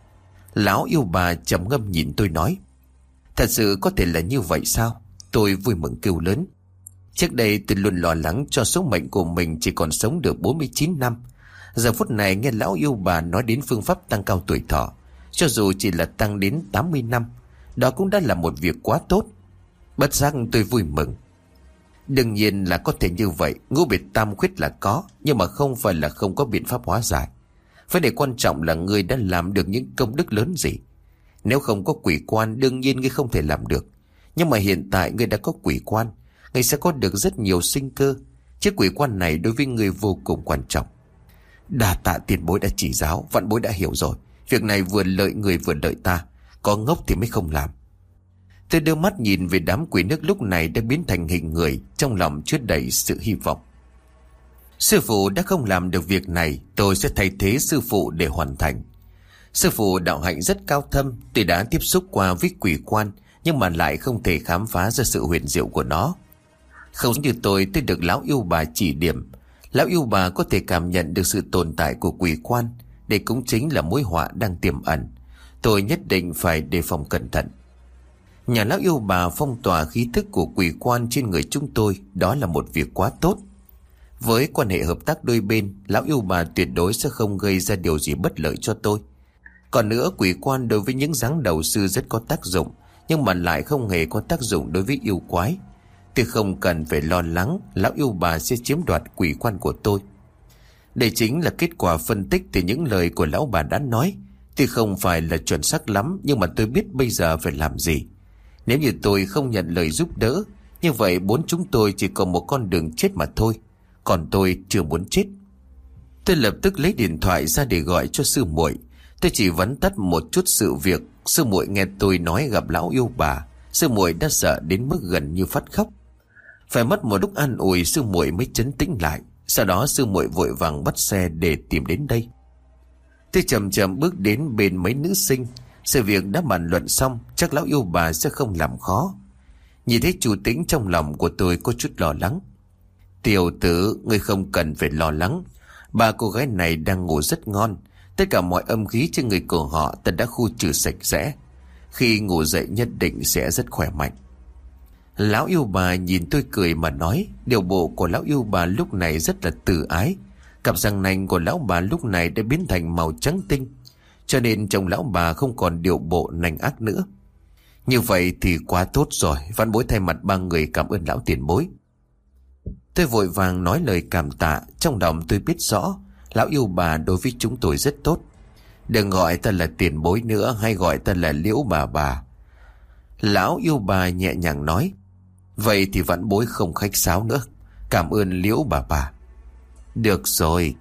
Lão yêu bà trầm ngâm nhìn tôi nói. Thật sự có thể là như vậy sao? Tôi vui mừng kêu lớn. Trước đây tôi luôn lo lắng cho số mệnh của mình chỉ còn sống được 49 năm. Giờ phút này nghe lão yêu bà nói đến phương pháp tăng cao tuổi thọ, cho dù chỉ là tăng đến 80 năm, đó cũng đã là một việc quá tốt. Bất giác tôi vui mừng. Đương nhiên là có thể như vậy, ngũ biệt tam khuyết là có, nhưng mà không phải là không có biện pháp hóa giải. Vấn đề quan trọng là ngươi đã làm được những công đức lớn gì. Nếu không có quỷ quan, đương nhiên ngươi không thể làm được. Nhưng mà hiện tại ngươi đã có quỷ quan, ngươi sẽ có được rất nhiều sinh cơ. Chiếc quỷ quan này đối với ngươi vô cùng quan trọng. Đa tạ tiền bối đã chỉ giáo, vạn bối đã hiểu rồi. Việc này vừa lợi người vừa lợi ta, có ngốc thì mới không làm. Tôi đưa mắt nhìn về đám quỷ nước lúc này đã biến thành hình người, trong lòng chứa đầy sự hy vọng. Sư phụ đã không làm được việc này, tôi sẽ thay thế sư phụ để hoàn thành. Sư phụ đạo hạnh rất cao thâm, tôi đã tiếp xúc qua với quỷ quan, nhưng mà lại không thể khám phá ra sự huyền diệu của nó. Không như tôi được lão yêu bà chỉ điểm. Lão yêu bà có thể cảm nhận được sự tồn tại của quỷ quan. Đây cũng chính là mối họa đang tiềm ẩn. Tôi nhất định phải đề phòng cẩn thận. Nhà lão yêu bà phong tỏa khí thức của quỷ quan trên người chúng tôi, đó là một việc quá tốt. Với quan hệ hợp tác đôi bên, lão yêu bà tuyệt đối sẽ không gây ra điều gì bất lợi cho tôi. Còn nữa, quỷ quan đối với những giáng đầu sư rất có tác dụng, nhưng mà lại không hề có tác dụng đối với yêu quái. Tôi không cần phải lo lắng lão yêu bà sẽ chiếm đoạt quỷ quan của tôi. Đây chính là kết quả phân tích từ những lời của lão bà đã nói. Tuy không phải là chuẩn xác lắm, nhưng mà tôi biết bây giờ phải làm gì. Nếu như tôi không nhận lời giúp đỡ, như vậy bốn chúng tôi chỉ còn một con đường chết mà thôi. Còn tôi chưa muốn chết. Tôi lập tức lấy điện thoại ra để gọi cho sư muội. Tôi chỉ vắn tắt một chút sự việc. Sư muội nghe tôi nói gặp lão yêu bà, sư muội đã sợ đến mức gần như phát khóc. Phải mất một lúc an ủi sư muội mới trấn tĩnh lại. Sau đó sư muội vội vàng bắt xe để tìm đến đây. Tôi chậm chậm bước đến bên mấy nữ sinh. Sự việc đã bàn luận xong, chắc lão yêu bà sẽ không làm khó. Nhìn thấy chủ tĩnh, trong lòng của tôi có chút lo lắng. Tiểu tử, ngươi không cần phải lo lắng. Ba cô gái này đang ngủ rất ngon. Tất cả mọi âm khí trên người của họ ta đã khu trừ sạch sẽ. Khi ngủ dậy nhất định sẽ rất khỏe mạnh. Lão yêu bà nhìn tôi cười mà nói. Điều bộ của lão yêu bà lúc này rất là từ ái. Cặp răng nanh của lão bà lúc này đã biến thành màu trắng tinh, cho nên chồng lão bà không còn điều bộ nanh ác nữa. Như vậy thì quá tốt rồi. Vãn bối thay mặt ba người cảm ơn lão tiền bối. Tôi vội vàng nói lời cảm tạ. Trong lòng tôi biết rõ lão yêu bà đối với chúng tôi rất tốt. Đừng gọi ta là tiền bối nữa, hay gọi ta là Liễu bà. Lão yêu bà nhẹ nhàng nói. Vậy thì vãn bối không khách sáo nữa. Cảm ơn Liễu bà. Được rồi.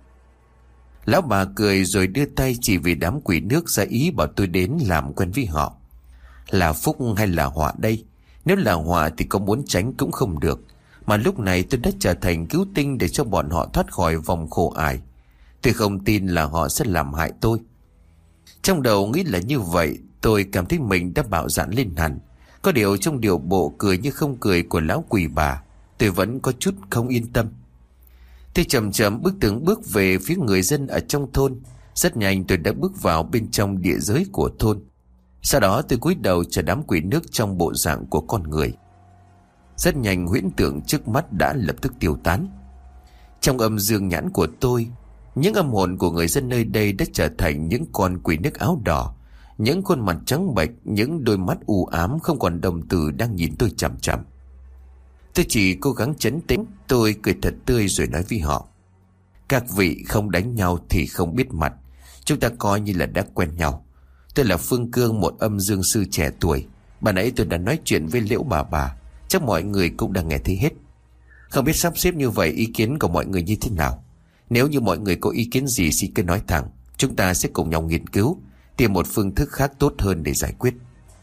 Lão bà cười rồi đưa tay chỉ vì đám quỷ nước ra ý bảo tôi đến làm quen với họ. Là phúc hay là họa đây? Nếu là họa thì có muốn tránh cũng không được. Mà lúc này tôi đã trở thành cứu tinh để cho bọn họ thoát khỏi vòng khổ ải. Tôi không tin là họ sẽ làm hại tôi. Trong đầu nghĩ là như vậy, tôi cảm thấy mình đã bạo dạn lên hẳn. Có điều trong điều bộ cười như không cười của lão quỷ bà, tôi vẫn có chút không yên tâm. Tôi chậm chậm bước từng bước về phía người dân ở trong thôn. Rất nhanh tôi đã bước vào bên trong địa giới của thôn. Sau đó tôi cúi đầu chờ đám quỷ nước trong bộ dạng của con người. Rất nhanh huyễn tượng trước mắt đã lập tức tiêu tán. Trong âm dương nhãn của tôi, những âm hồn của người dân nơi đây đã trở thành những con quỷ nước áo đỏ. Những khuôn mặt trắng bệch, những đôi mắt u ám không còn đồng tử đang nhìn tôi chằm chằm. Tôi chỉ cố gắng trấn tĩnh. Tôi cười thật tươi rồi nói với họ. Các vị không đánh nhau thì không biết mặt. Chúng ta coi như là đã quen nhau. Tôi là Phương Cương, một âm dương sư trẻ tuổi. Bà nãy tôi đã nói chuyện với Liễu bà. Chắc mọi người cũng đang nghe thấy hết. Không biết sắp xếp như vậy ý kiến của mọi người như thế nào? Nếu như mọi người có ý kiến gì xin cứ nói thẳng. Chúng ta sẽ cùng nhau nghiên cứu, tìm một phương thức khác tốt hơn để giải quyết.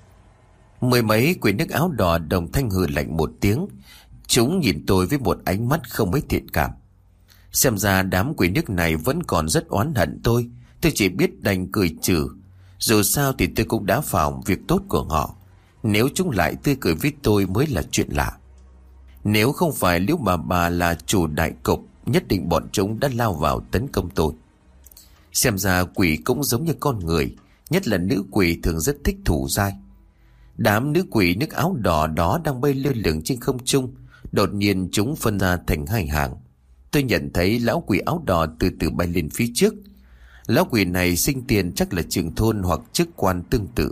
Mười mấy quỷ nước áo đỏ đồng thanh hừ lạnh một tiếng. Chúng nhìn tôi với một ánh mắt không mấy thiện cảm. Xem ra đám quỷ nước này vẫn còn rất oán hận tôi. Tôi chỉ biết đành cười trừ. Dù sao thì tôi cũng đã phòng việc tốt của họ. Nếu chúng lại tươi cười với tôi mới là chuyện lạ. Nếu không phải Liễu bà là chủ đại cục, nhất định bọn chúng đã lao vào tấn công tôi. Xem ra quỷ cũng giống như con người, nhất là nữ quỷ thường rất thích thủ dai. Đám nữ quỷ nước áo đỏ đó đang bay lơ lửng trên không trung. Đột nhiên chúng phân ra thành hai hàng. Tôi nhận thấy lão quỷ áo đỏ từ từ bay lên phía trước. Lão quỷ này sinh tiền chắc là trưởng thôn hoặc chức quan tương tự.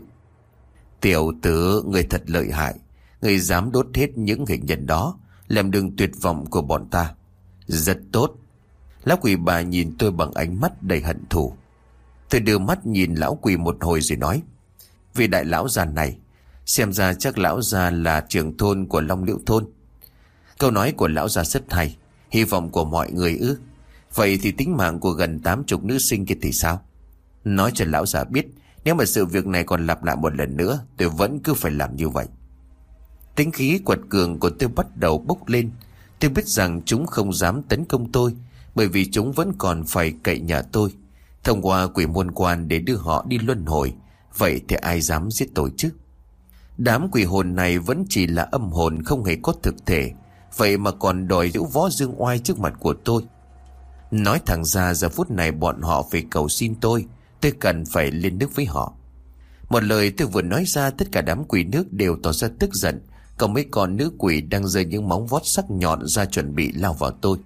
Tiểu tử, người thật lợi hại. Người dám đốt hết những hình nhân đó, làm đường tuyệt vọng của bọn ta. Rất tốt. Lão quỷ bà nhìn tôi bằng ánh mắt đầy hận thù. Tôi đưa mắt nhìn lão quỷ một hồi rồi nói. Vị đại lão già này, xem ra chắc lão già là trưởng thôn của Long Liễu thôn. Câu nói của lão già rất hay. Hy vọng của mọi người ư? Vậy thì tính mạng của gần 80 nữ sinh kia thì sao? Nói cho lão già biết, nếu mà sự việc này còn lặp lại một lần nữa, tôi vẫn cứ phải làm như vậy. Tính khí quật cường của tôi bắt đầu bốc lên. Tôi biết rằng chúng không dám tấn công tôi, bởi vì chúng vẫn còn phải cậy nhờ tôi thông qua quỷ môn quan để đưa họ đi luân hồi. Vậy thì ai dám giết tôi chứ? Đám quỷ hồn này vẫn chỉ là âm hồn, không hề có thực thể. Vậy mà còn đòi giễu võ dương oai trước mặt của tôi. Nói thẳng ra, giờ phút này bọn họ phải cầu xin tôi cần phải lên nước với họ. Một lời tôi vừa nói ra, tất cả đám quỷ nước đều tỏ ra tức giận. Còn mấy con nữ quỷ đang giơ những móng vuốt sắc nhọn ra chuẩn bị lao vào tôi.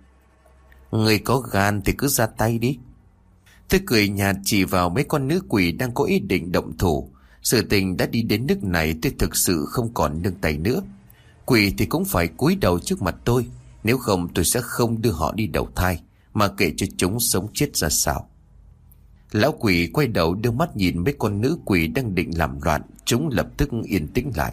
Người có gan thì cứ ra tay đi. Tôi cười nhạt chỉ vào mấy con nữ quỷ đang có ý định động thủ. Sự tình đã đi đến nước này, tôi thực sự không còn nương tay nữa. Quỷ thì cũng phải cúi đầu trước mặt tôi. Nếu không tôi sẽ không đưa họ đi đầu thai, mà kể cho chúng sống chết ra sao. Lão quỷ quay đầu đưa mắt nhìn mấy con nữ quỷ đang định làm loạn. Chúng lập tức yên tĩnh lại.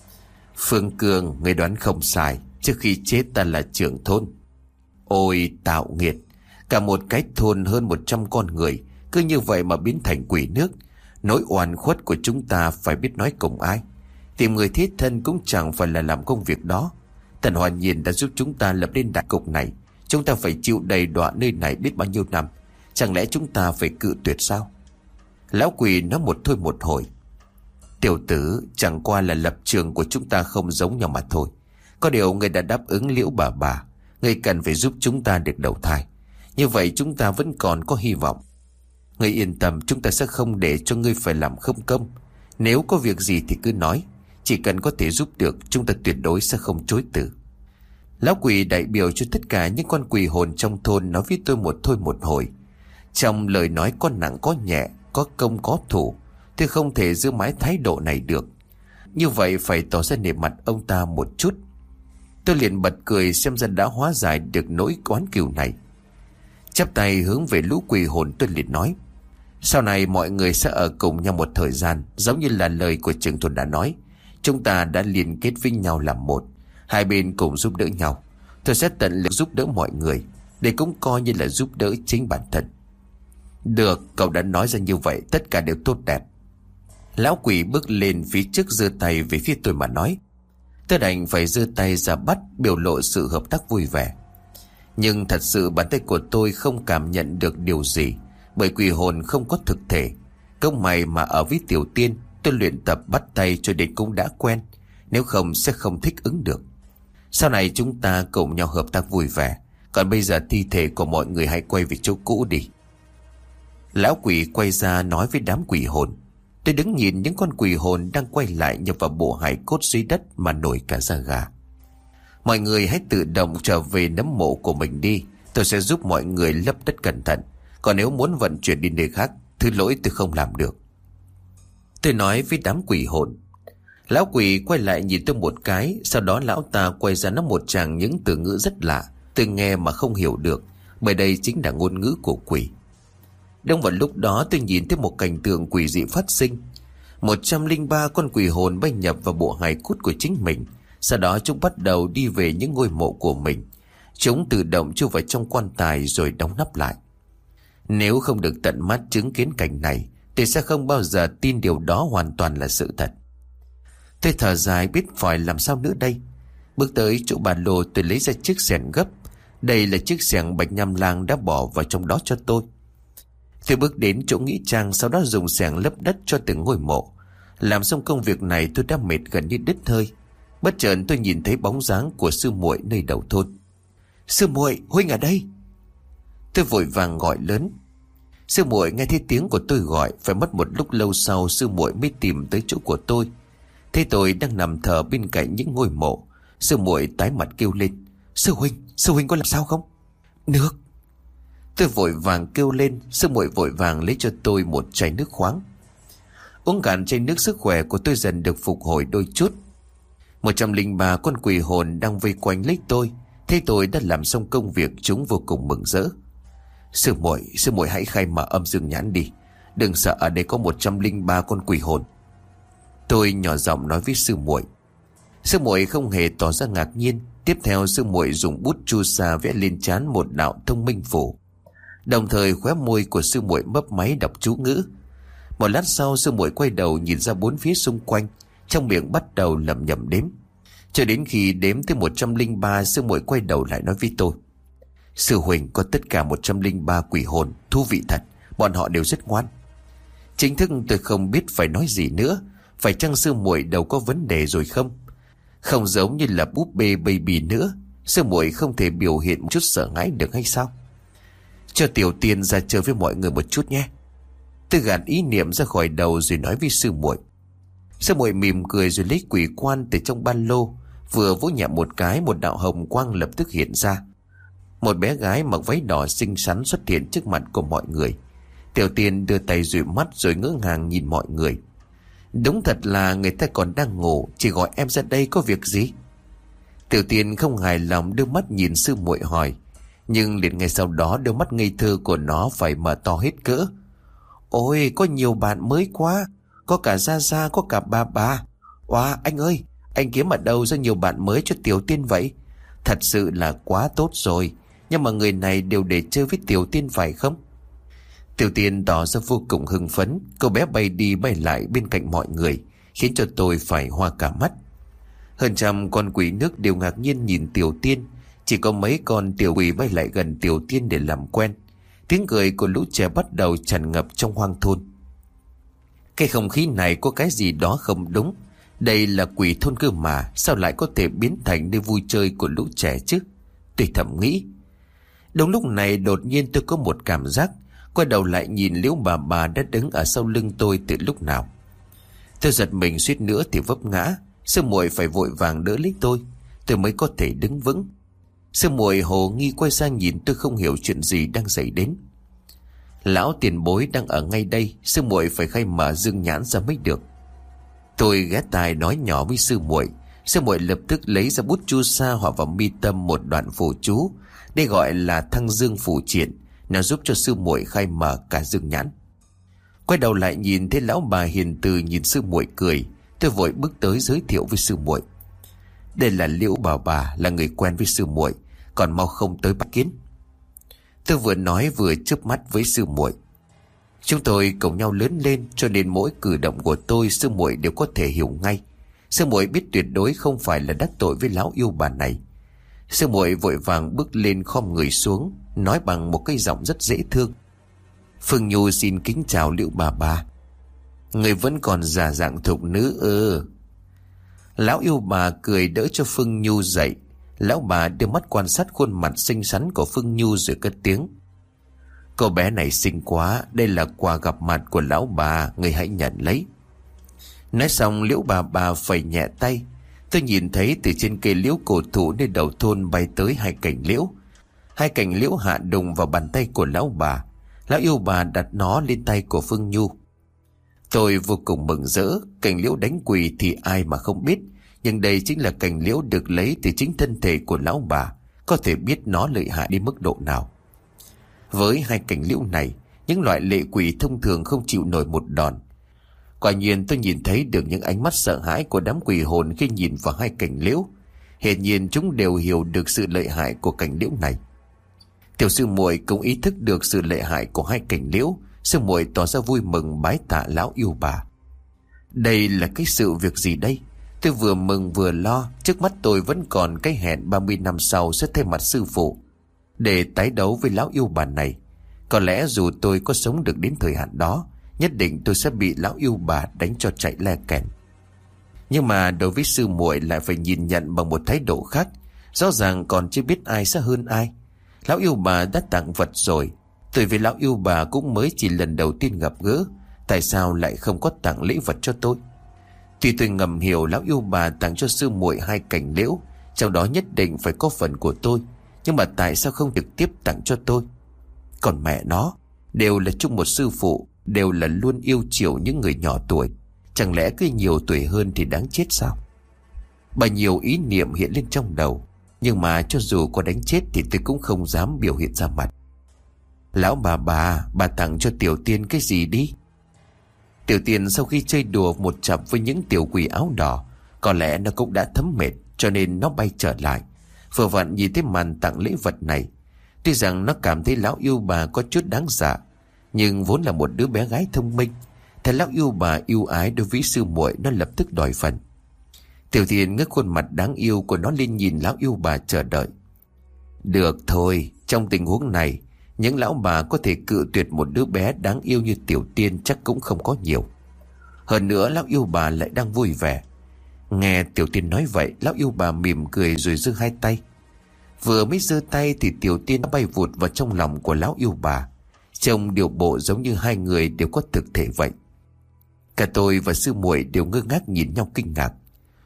Phương Cương, người đoán không sai. Trước khi chết ta là trưởng thôn. Ôi tạo nghiệt. Cả một cái thôn hơn 100 con người, Cứ như vậy mà biến thành quỷ nước. Nỗi oan khuất của chúng ta phải biết nói cùng ai? Tìm người thiết thân cũng chẳng phải là làm công việc đó. Thần Hoàn Nhiên đã giúp chúng ta lập nên đại cục này. Chúng ta phải chịu đầy đọa nơi này biết bao nhiêu năm. Chẳng lẽ chúng ta phải cự tuyệt sao? Lão quỷ nói một thôi một hồi. Tiểu tử, chẳng qua là lập trường của chúng ta không giống nhau mà thôi. Có điều người đã đáp ứng Liễu bà. Người cần phải giúp chúng ta được đầu thai. Như vậy chúng ta vẫn còn có hy vọng. Người yên tâm, chúng ta sẽ không để cho ngươi phải làm không công. Nếu có việc gì thì cứ nói. Chỉ cần có thể giúp được, chúng ta tuyệt đối sẽ không chối từ. Lão quỷ đại biểu cho tất cả những con quỷ hồn trong thôn nói với tôi một thôi một hồi. Trong lời nói có nặng có nhẹ, có công có thủ. Tôi không thể giữ mãi thái độ này được. Như vậy phải tỏ ra nể mặt ông ta một chút. Tôi liền bật cười xem ra đã hóa giải được nỗi oán cừu này. Chắp tay hướng về lũ quỷ hồn, tôi liền nói: sau này mọi người sẽ ở cùng nhau một thời gian. Giống như là lời của trưởng thôn đã nói, chúng ta đã liên kết với nhau làm một. Hai bên cùng giúp đỡ nhau. Tôi sẽ tận lực giúp đỡ mọi người. Đây cũng coi như là giúp đỡ chính bản thân. Được, cậu đã nói ra như vậy, tất cả đều tốt đẹp. Lão quỷ bước lên phía trước, giơ tay về phía tôi mà nói. Tôi đành phải giơ tay ra bắt, biểu lộ sự hợp tác vui vẻ. Nhưng thật sự bàn tay của tôi không cảm nhận được điều gì, bởi quỷ hồn không có thực thể. Công mày mà ở với Tiểu Tiên, tôi luyện tập bắt tay cho đến cũng đã quen. Nếu không sẽ không thích ứng được. Sau này chúng ta cùng nhau hợp tác vui vẻ. Còn bây giờ thi thể của mọi người hãy quay về chỗ cũ đi. Lão quỷ quay ra nói với đám quỷ hồn. Tôi đứng nhìn những con quỷ hồn đang quay lại nhập vào bộ hài cốt dưới đất mà nổi cả da gà. Mọi người hãy tự động trở về nấm mộ của mình đi. Tôi sẽ giúp mọi người lấp đất cẩn thận. Còn nếu muốn vận chuyển đi nơi khác, thứ lỗi tôi không làm được. Tôi nói với đám quỷ hồn. Lão quỷ quay lại nhìn tôi một cái. Sau đó lão ta quay ra nói một tràng những từ ngữ rất lạ. Tôi nghe mà không hiểu được, bởi đây chính là ngôn ngữ của quỷ. Đúng vào lúc đó tôi nhìn thấy một cảnh tượng quỷ dị phát sinh. 103 con quỷ hồn bay nhập vào bộ hài cốt của chính mình. Sau đó chúng bắt đầu đi về những ngôi mộ của mình. Chúng tự động chui vào trong quan tài rồi đóng nắp lại. Nếu không được tận mắt chứng kiến cảnh này, tôi sẽ không bao giờ tin điều đó hoàn toàn là sự thật. Tôi thở dài biết phải làm sao nữa đây. Bước tới chỗ ba lô, tôi lấy ra chiếc xẻng gấp. Đây là chiếc xẻng Bạch Nham Lang đã bỏ vào trong đó cho tôi. Tôi bước đến chỗ nghĩa trang, sau đó dùng xẻng lấp đất cho từng ngôi mộ. Làm xong công việc này tôi đã mệt gần như đứt hơi. Bất chợt tôi nhìn thấy bóng dáng của sư muội nơi đầu thôn. Sư muội, huynh ở đây. Tôi vội vàng gọi lớn. Sư muội nghe thấy tiếng của tôi gọi. Phải mất một lúc lâu sau sư muội mới tìm tới chỗ của tôi. Thấy tôi đang nằm thở bên cạnh những ngôi mộ, sư muội tái mặt kêu lên. Sư huynh có làm sao không? Nước. Tôi vội vàng kêu lên. Sư muội vội vàng lấy cho tôi một chai nước khoáng. Uống cạn chai nước, sức khỏe của tôi dần được phục hồi đôi chút. 103 con quỷ hồn đang vây quanh lấy tôi. Thấy tôi đã làm xong công việc, chúng vô cùng mừng rỡ. Sư muội hãy khai mở âm dương nhãn đi. Đừng sợ, ở đây có 103 con quỷ hồn. Tôi nhỏ giọng nói với sư muội. Sư muội không hề tỏ ra ngạc nhiên. Tiếp theo sư muội dùng bút chu sa vẽ lên trán một đạo thông minh phủ. Đồng thời khóe môi của sư muội mấp máy đọc chú ngữ. Một lát sau sư muội quay đầu nhìn ra bốn phía xung quanh, trong miệng bắt đầu lẩm nhẩm đếm. Cho đến khi đếm tới 103, sư muội quay đầu lại nói với tôi. Sư huynh có tất cả 103 quỷ hồn, thú vị thật, bọn họ đều rất ngoan. Chính thức tôi không biết phải nói gì nữa. Phải chăng sư muội đầu có vấn đề rồi không? Không giống như là búp bê baby nữa. Sư muội không thể biểu hiện một chút sợ hãi được hay sao? Cho Tiểu Tiên ra chơi với mọi người một chút nhé. Tôi gạt ý niệm ra khỏi đầu rồi nói với sư muội. Sư muội mỉm cười rồi lấy quỷ quan từ trong ba lô. Vừa vỗ nhẹ một cái, một đạo hồng quang lập tức hiện ra. Một bé gái mặc váy đỏ xinh xắn xuất hiện trước mặt của mọi người. Tiểu Tiên đưa tay dụi mắt rồi ngỡ ngàng nhìn mọi người. Đúng thật là người ta còn đang ngủ, chỉ gọi em ra đây có việc gì? Tiểu Tiên không hài lòng đưa mắt nhìn sư muội hỏi. Nhưng liền ngay sau đó đôi mắt ngây thơ của nó phải mở to hết cỡ. Ôi, có nhiều bạn mới quá. Có cả Gia Gia, có cả bà. Wow, anh ơi, anh kiếm ở đâu ra nhiều bạn mới cho Tiểu Tiên vậy? Thật sự là quá tốt rồi. Nhưng mà người này đều để chơi với Tiểu Tiên phải không? Tiểu Tiên tỏ ra vô cùng hưng phấn. Cô bé bay đi bay lại bên cạnh mọi người, khiến cho tôi phải hoa cả mắt. Hơn trăm con quỷ nước đều ngạc nhiên nhìn Tiểu Tiên. Chỉ có mấy con tiểu quỷ bay lại gần Tiểu Tiên để làm quen. Tiếng cười của lũ trẻ bắt đầu tràn ngập trong hoang thôn. Cái không khí này có cái gì đó không đúng. Đây là quỷ thôn cơ mà, sao lại có thể biến thành nơi vui chơi của lũ trẻ chứ? Tôi thầm nghĩ. Đúng lúc này đột nhiên tôi có một cảm giác. Quay đầu lại nhìn Liễu bà đã đứng ở sau lưng tôi từ lúc nào. Tôi giật mình suýt nữa thì vấp ngã. Sư muội phải vội vàng đỡ lấy tôi mới có thể đứng vững. Sư muội hồ nghi quay sang nhìn tôi, không hiểu chuyện gì đang xảy đến. Lão tiền bối đang ở ngay đây, sư muội phải khai mở dương nhãn ra mới được. Tôi ghé tai nói nhỏ với sư muội. Sư muội lập tức lấy ra bút chu sa họa vào mi tâm một đoạn phù chú. Đây gọi là Thăng Dương Phù Triện, nó giúp cho sư muội khai mở cả dương nhãn. Quay đầu lại nhìn thấy lão bà hiền từ nhìn sư muội cười. Tôi vội bước tới giới thiệu với sư muội. Đây là Liễu bà, là người quen với sư muội, còn mau không tới bắt kiến. Tôi vừa nói vừa chớp mắt với sư muội. Chúng tôi cùng nhau lớn lên, cho nên mỗi cử động của tôi sư muội đều có thể hiểu ngay. Sư muội biết tuyệt đối không phải là đắc tội với lão yêu bà này. Sư muội vội vàng bước lên khom người xuống, nói bằng một cái giọng rất dễ thương. Phương Nhu xin kính chào Liễu bà. Người vẫn còn giả dạng thục nữ ư? Lão yêu bà cười đỡ cho Phương Nhu dậy. Lão bà đưa mắt quan sát khuôn mặt xinh xắn của Phương Nhu rồi cất tiếng. Cô bé này xinh quá, đây là quà gặp mặt của lão bà, người hãy nhận lấy. Nói xong Liễu bà phẩy nhẹ tay. Tôi nhìn thấy từ trên cây liễu cổ thụ nơi đầu thôn bay tới hai cành liễu. Hai cành liễu hạ đùng vào bàn tay của lão bà. Lão yêu bà đặt nó lên tay của Phương Nhu. Tôi vô cùng mừng rỡ. Cành liễu đánh quỳ thì ai mà không biết, nhưng đây chính là cành liễu được lấy từ chính thân thể của lão bà, có thể biết nó lợi hại đến mức độ nào. Với hai cành liễu này, những loại lệ quỷ thông thường không chịu nổi một đòn. Quả nhiên tôi nhìn thấy được những ánh mắt sợ hãi của đám quỷ hồn khi nhìn vào hai cành liễu. Hiển nhiên chúng đều hiểu được sự lợi hại của cành liễu này. Tiểu sư muội cũng ý thức được sự lợi hại của hai cành liễu. Sư muội tỏ ra vui mừng bái tạ lão yêu bà. Đây là cái sự việc gì đây? Tôi vừa mừng vừa lo. Trước mắt tôi vẫn còn cái hẹn 30 năm sau sẽ thay mặt sư phụ để tái đấu với lão yêu bà này. Có lẽ dù tôi có sống được đến thời hạn đó, nhất định tôi sẽ bị lão yêu bà đánh cho chạy le kèn. Nhưng mà đối với sư muội lại phải nhìn nhận bằng một thái độ khác. Rõ ràng còn chưa biết ai sẽ hơn ai. Lão yêu bà đã tặng vật rồi. Tôi với lão yêu bà cũng mới chỉ lần đầu tiên gặp gỡ, tại sao lại không có tặng lễ vật cho tôi? Tuy tôi ngầm hiểu lão yêu bà tặng cho sư muội hai cành liễu, trong đó nhất định phải có phần của tôi, nhưng mà tại sao không trực tiếp tặng cho tôi? Còn mẹ nó, đều là chung một sư phụ, đều là luôn yêu chiều những người nhỏ tuổi, chẳng lẽ cứ nhiều tuổi hơn thì đáng chết sao? Bao nhiêu ý niệm hiện lên trong đầu, nhưng mà cho dù có đánh chết thì tôi cũng không dám biểu hiện ra mặt. Lão bà tặng cho Tiểu Tiên cái gì đi? Tiểu Tiên sau khi chơi đùa một chặp với những tiểu quỷ áo đỏ, có lẽ nó cũng đã thấm mệt, cho nên nó bay trở lại. Vừa vặn nhìn thấy màn tặng lễ vật này. Tuy rằng nó cảm thấy lão yêu bà có chút đáng dạ, nhưng vốn là một đứa bé gái thông minh, thấy lão yêu bà yêu ái đối với sư muội, nó lập tức đòi phần. Tiểu Tiên ngước khuôn mặt đáng yêu của nó lên nhìn lão yêu bà chờ đợi. Được thôi, trong tình huống này, những lão bà có thể cự tuyệt một đứa bé đáng yêu như Tiểu Tiên chắc cũng không có nhiều. Hơn nữa lão yêu bà lại đang vui vẻ. Nghe Tiểu Tiên nói vậy, lão yêu bà mỉm cười rồi giơ hai tay. Vừa mới giơ tay thì Tiểu Tiên đã bay vụt vào trong lòng của lão yêu bà. Trông điều bộ giống như hai người đều có thực thể vậy. Cả tôi và sư muội đều ngơ ngác nhìn nhau kinh ngạc.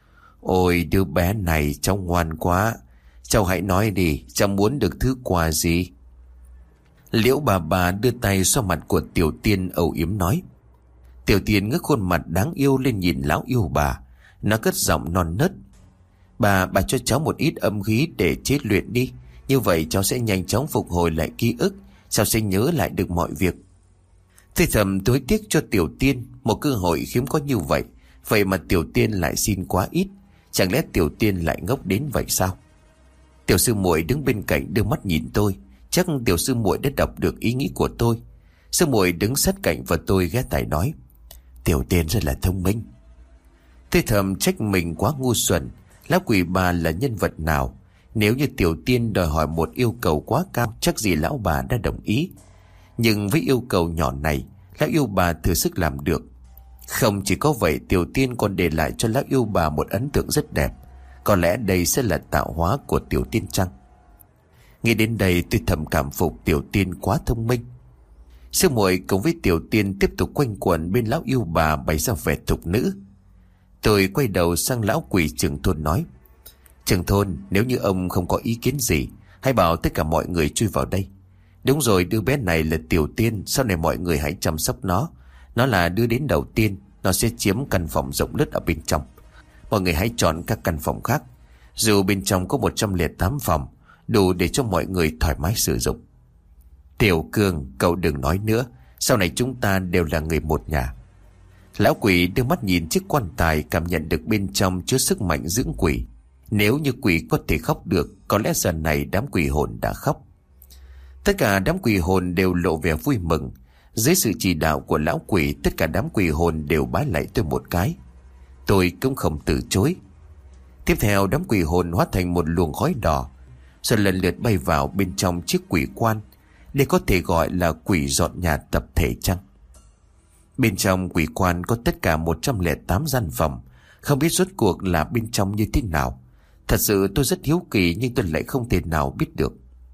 Ôi đứa bé này cháu ngoan quá. Cháu hãy nói đi, cháu muốn được thứ quà gì? Liễu bà đưa tay xoa mặt của Tiểu Tiên âu yếm nói. Tiểu Tiên ngước khuôn mặt đáng yêu lên nhìn lão yêu bà. Nó cất giọng non nớt. Bà cho cháu một ít âm khí để chế luyện đi. Như vậy cháu sẽ nhanh chóng phục hồi lại ký ức. Cháu sẽ nhớ lại được mọi việc. Tôi thầm tối tiếc cho Tiểu Tiên. Một cơ hội hiếm có như vậy, vậy mà Tiểu Tiên lại xin quá ít. Chẳng lẽ Tiểu Tiên lại ngốc đến vậy sao? Tiểu sư muội đứng bên cạnh đưa mắt nhìn tôi. Chắc tiểu sư muội đã đọc được ý nghĩ của tôi. Sư muội đứng sát cạnh và tôi ghé tai nói: Tiểu Tiên rất là thông minh. Tôi thầm trách mình quá ngu xuẩn. Lão quỷ bà là nhân vật nào? Nếu như Tiểu Tiên đòi hỏi một yêu cầu quá cao, chắc gì lão bà đã đồng ý. Nhưng với yêu cầu nhỏ này, lão yêu bà thừa sức làm được. Không chỉ có vậy, Tiểu Tiên còn để lại cho lão yêu bà một ấn tượng rất đẹp. Có lẽ đây sẽ là tạo hóa của Tiểu Tiên chăng? Nghĩ đến đây tôi thầm cảm phục Tiểu Tiên quá thông minh. Sư muội cùng với Tiểu Tiên tiếp tục quanh quẩn bên lão yêu bà bày ra vẻ thục nữ. Tôi quay đầu sang lão quỷ trưởng thôn nói: Trưởng thôn, nếu như ông không có ý kiến gì, hãy bảo tất cả mọi người chui vào đây. Đúng rồi, đứa bé này là Tiểu Tiên, sau này mọi người hãy chăm sóc nó. Nó là đứa đến đầu tiên, nó sẽ chiếm căn phòng rộng lớn ở bên trong. Mọi người hãy chọn các căn phòng khác. Dù bên trong có 108 phòng, đủ để cho mọi người thoải mái sử dụng. Tiểu Cương, cậu đừng nói nữa, sau này chúng ta đều là người một nhà. Lão quỷ đưa mắt nhìn chiếc quan tài, cảm nhận được bên trong chứa sức mạnh dưỡng quỷ. Nếu như quỷ có thể khóc được, có lẽ giờ này đám quỷ hồn đã khóc. Tất cả đám quỷ hồn đều lộ vẻ vui mừng. Dưới sự chỉ đạo của lão quỷ, tất cả đám quỷ hồn đều bái lạy tôi một cái. Tôi cũng không từ chối. Tiếp theo, đám quỷ hồn hóa thành một luồng khói đỏ, rồi lần lượt bay vào bên trong chiếc quỷ quan. Đây có thể gọi là quỷ dọn nhà tập thể chăng? Bên trong quỷ quan có tất cả 108 gian phòng. Không biết rốt cuộc là bên trong như thế nào. Thật sự tôi rất hiếu kỳ, nhưng tôi lại không thể nào biết được.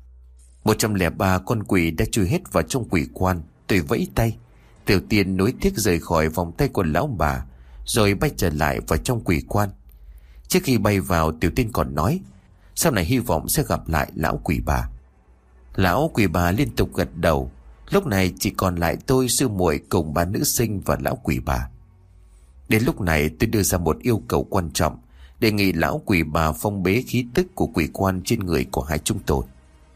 103 con quỷ đã chui hết vào trong quỷ quan. Tôi vẫy tay. Tiểu Tiên nối tiếc rời khỏi vòng tay của lão bà, rồi bay trở lại vào trong quỷ quan. Trước khi bay vào, Tiểu Tiên còn nói: Sau này hy vọng sẽ gặp lại lão quỷ bà. Lão quỷ bà liên tục gật đầu. Lúc này chỉ còn lại tôi, sư muội cùng bà nữ sinh và lão quỷ bà. Đến lúc này tôi đưa ra một yêu cầu quan trọng, đề nghị lão quỷ bà phong bế khí tức của quỷ quan trên người của hai chúng tôi.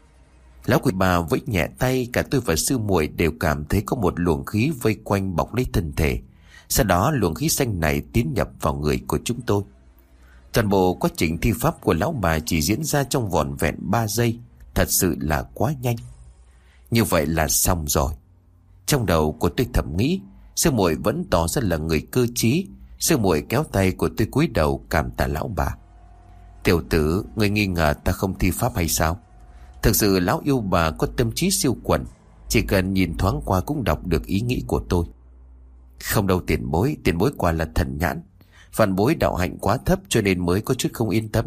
Lão quỷ bà vẫy nhẹ tay, cả tôi và sư muội đều cảm thấy có một luồng khí vây quanh bọc lấy thân thể. Sau đó luồng khí xanh này tiến nhập vào người của chúng tôi. Toàn bộ quá trình thi pháp của lão bà chỉ diễn ra trong vỏn vẹn 3 giây. Thật sự là quá nhanh. Như vậy là xong rồi. Trong đầu của tôi thầm nghĩ. Sư muội vẫn tỏ ra là người cơ trí. Sư muội kéo tay của tôi cúi đầu cảm tạ lão bà. Tiểu tử, người nghi ngờ ta không thi pháp hay sao? Thực sự lão yêu bà có tâm trí siêu quần, chỉ cần nhìn thoáng qua cũng đọc được ý nghĩ của tôi. Không đâu tiền bối quả là thần nhãn. Phản bối đạo hạnh quá thấp cho nên mới có chút không yên tâm.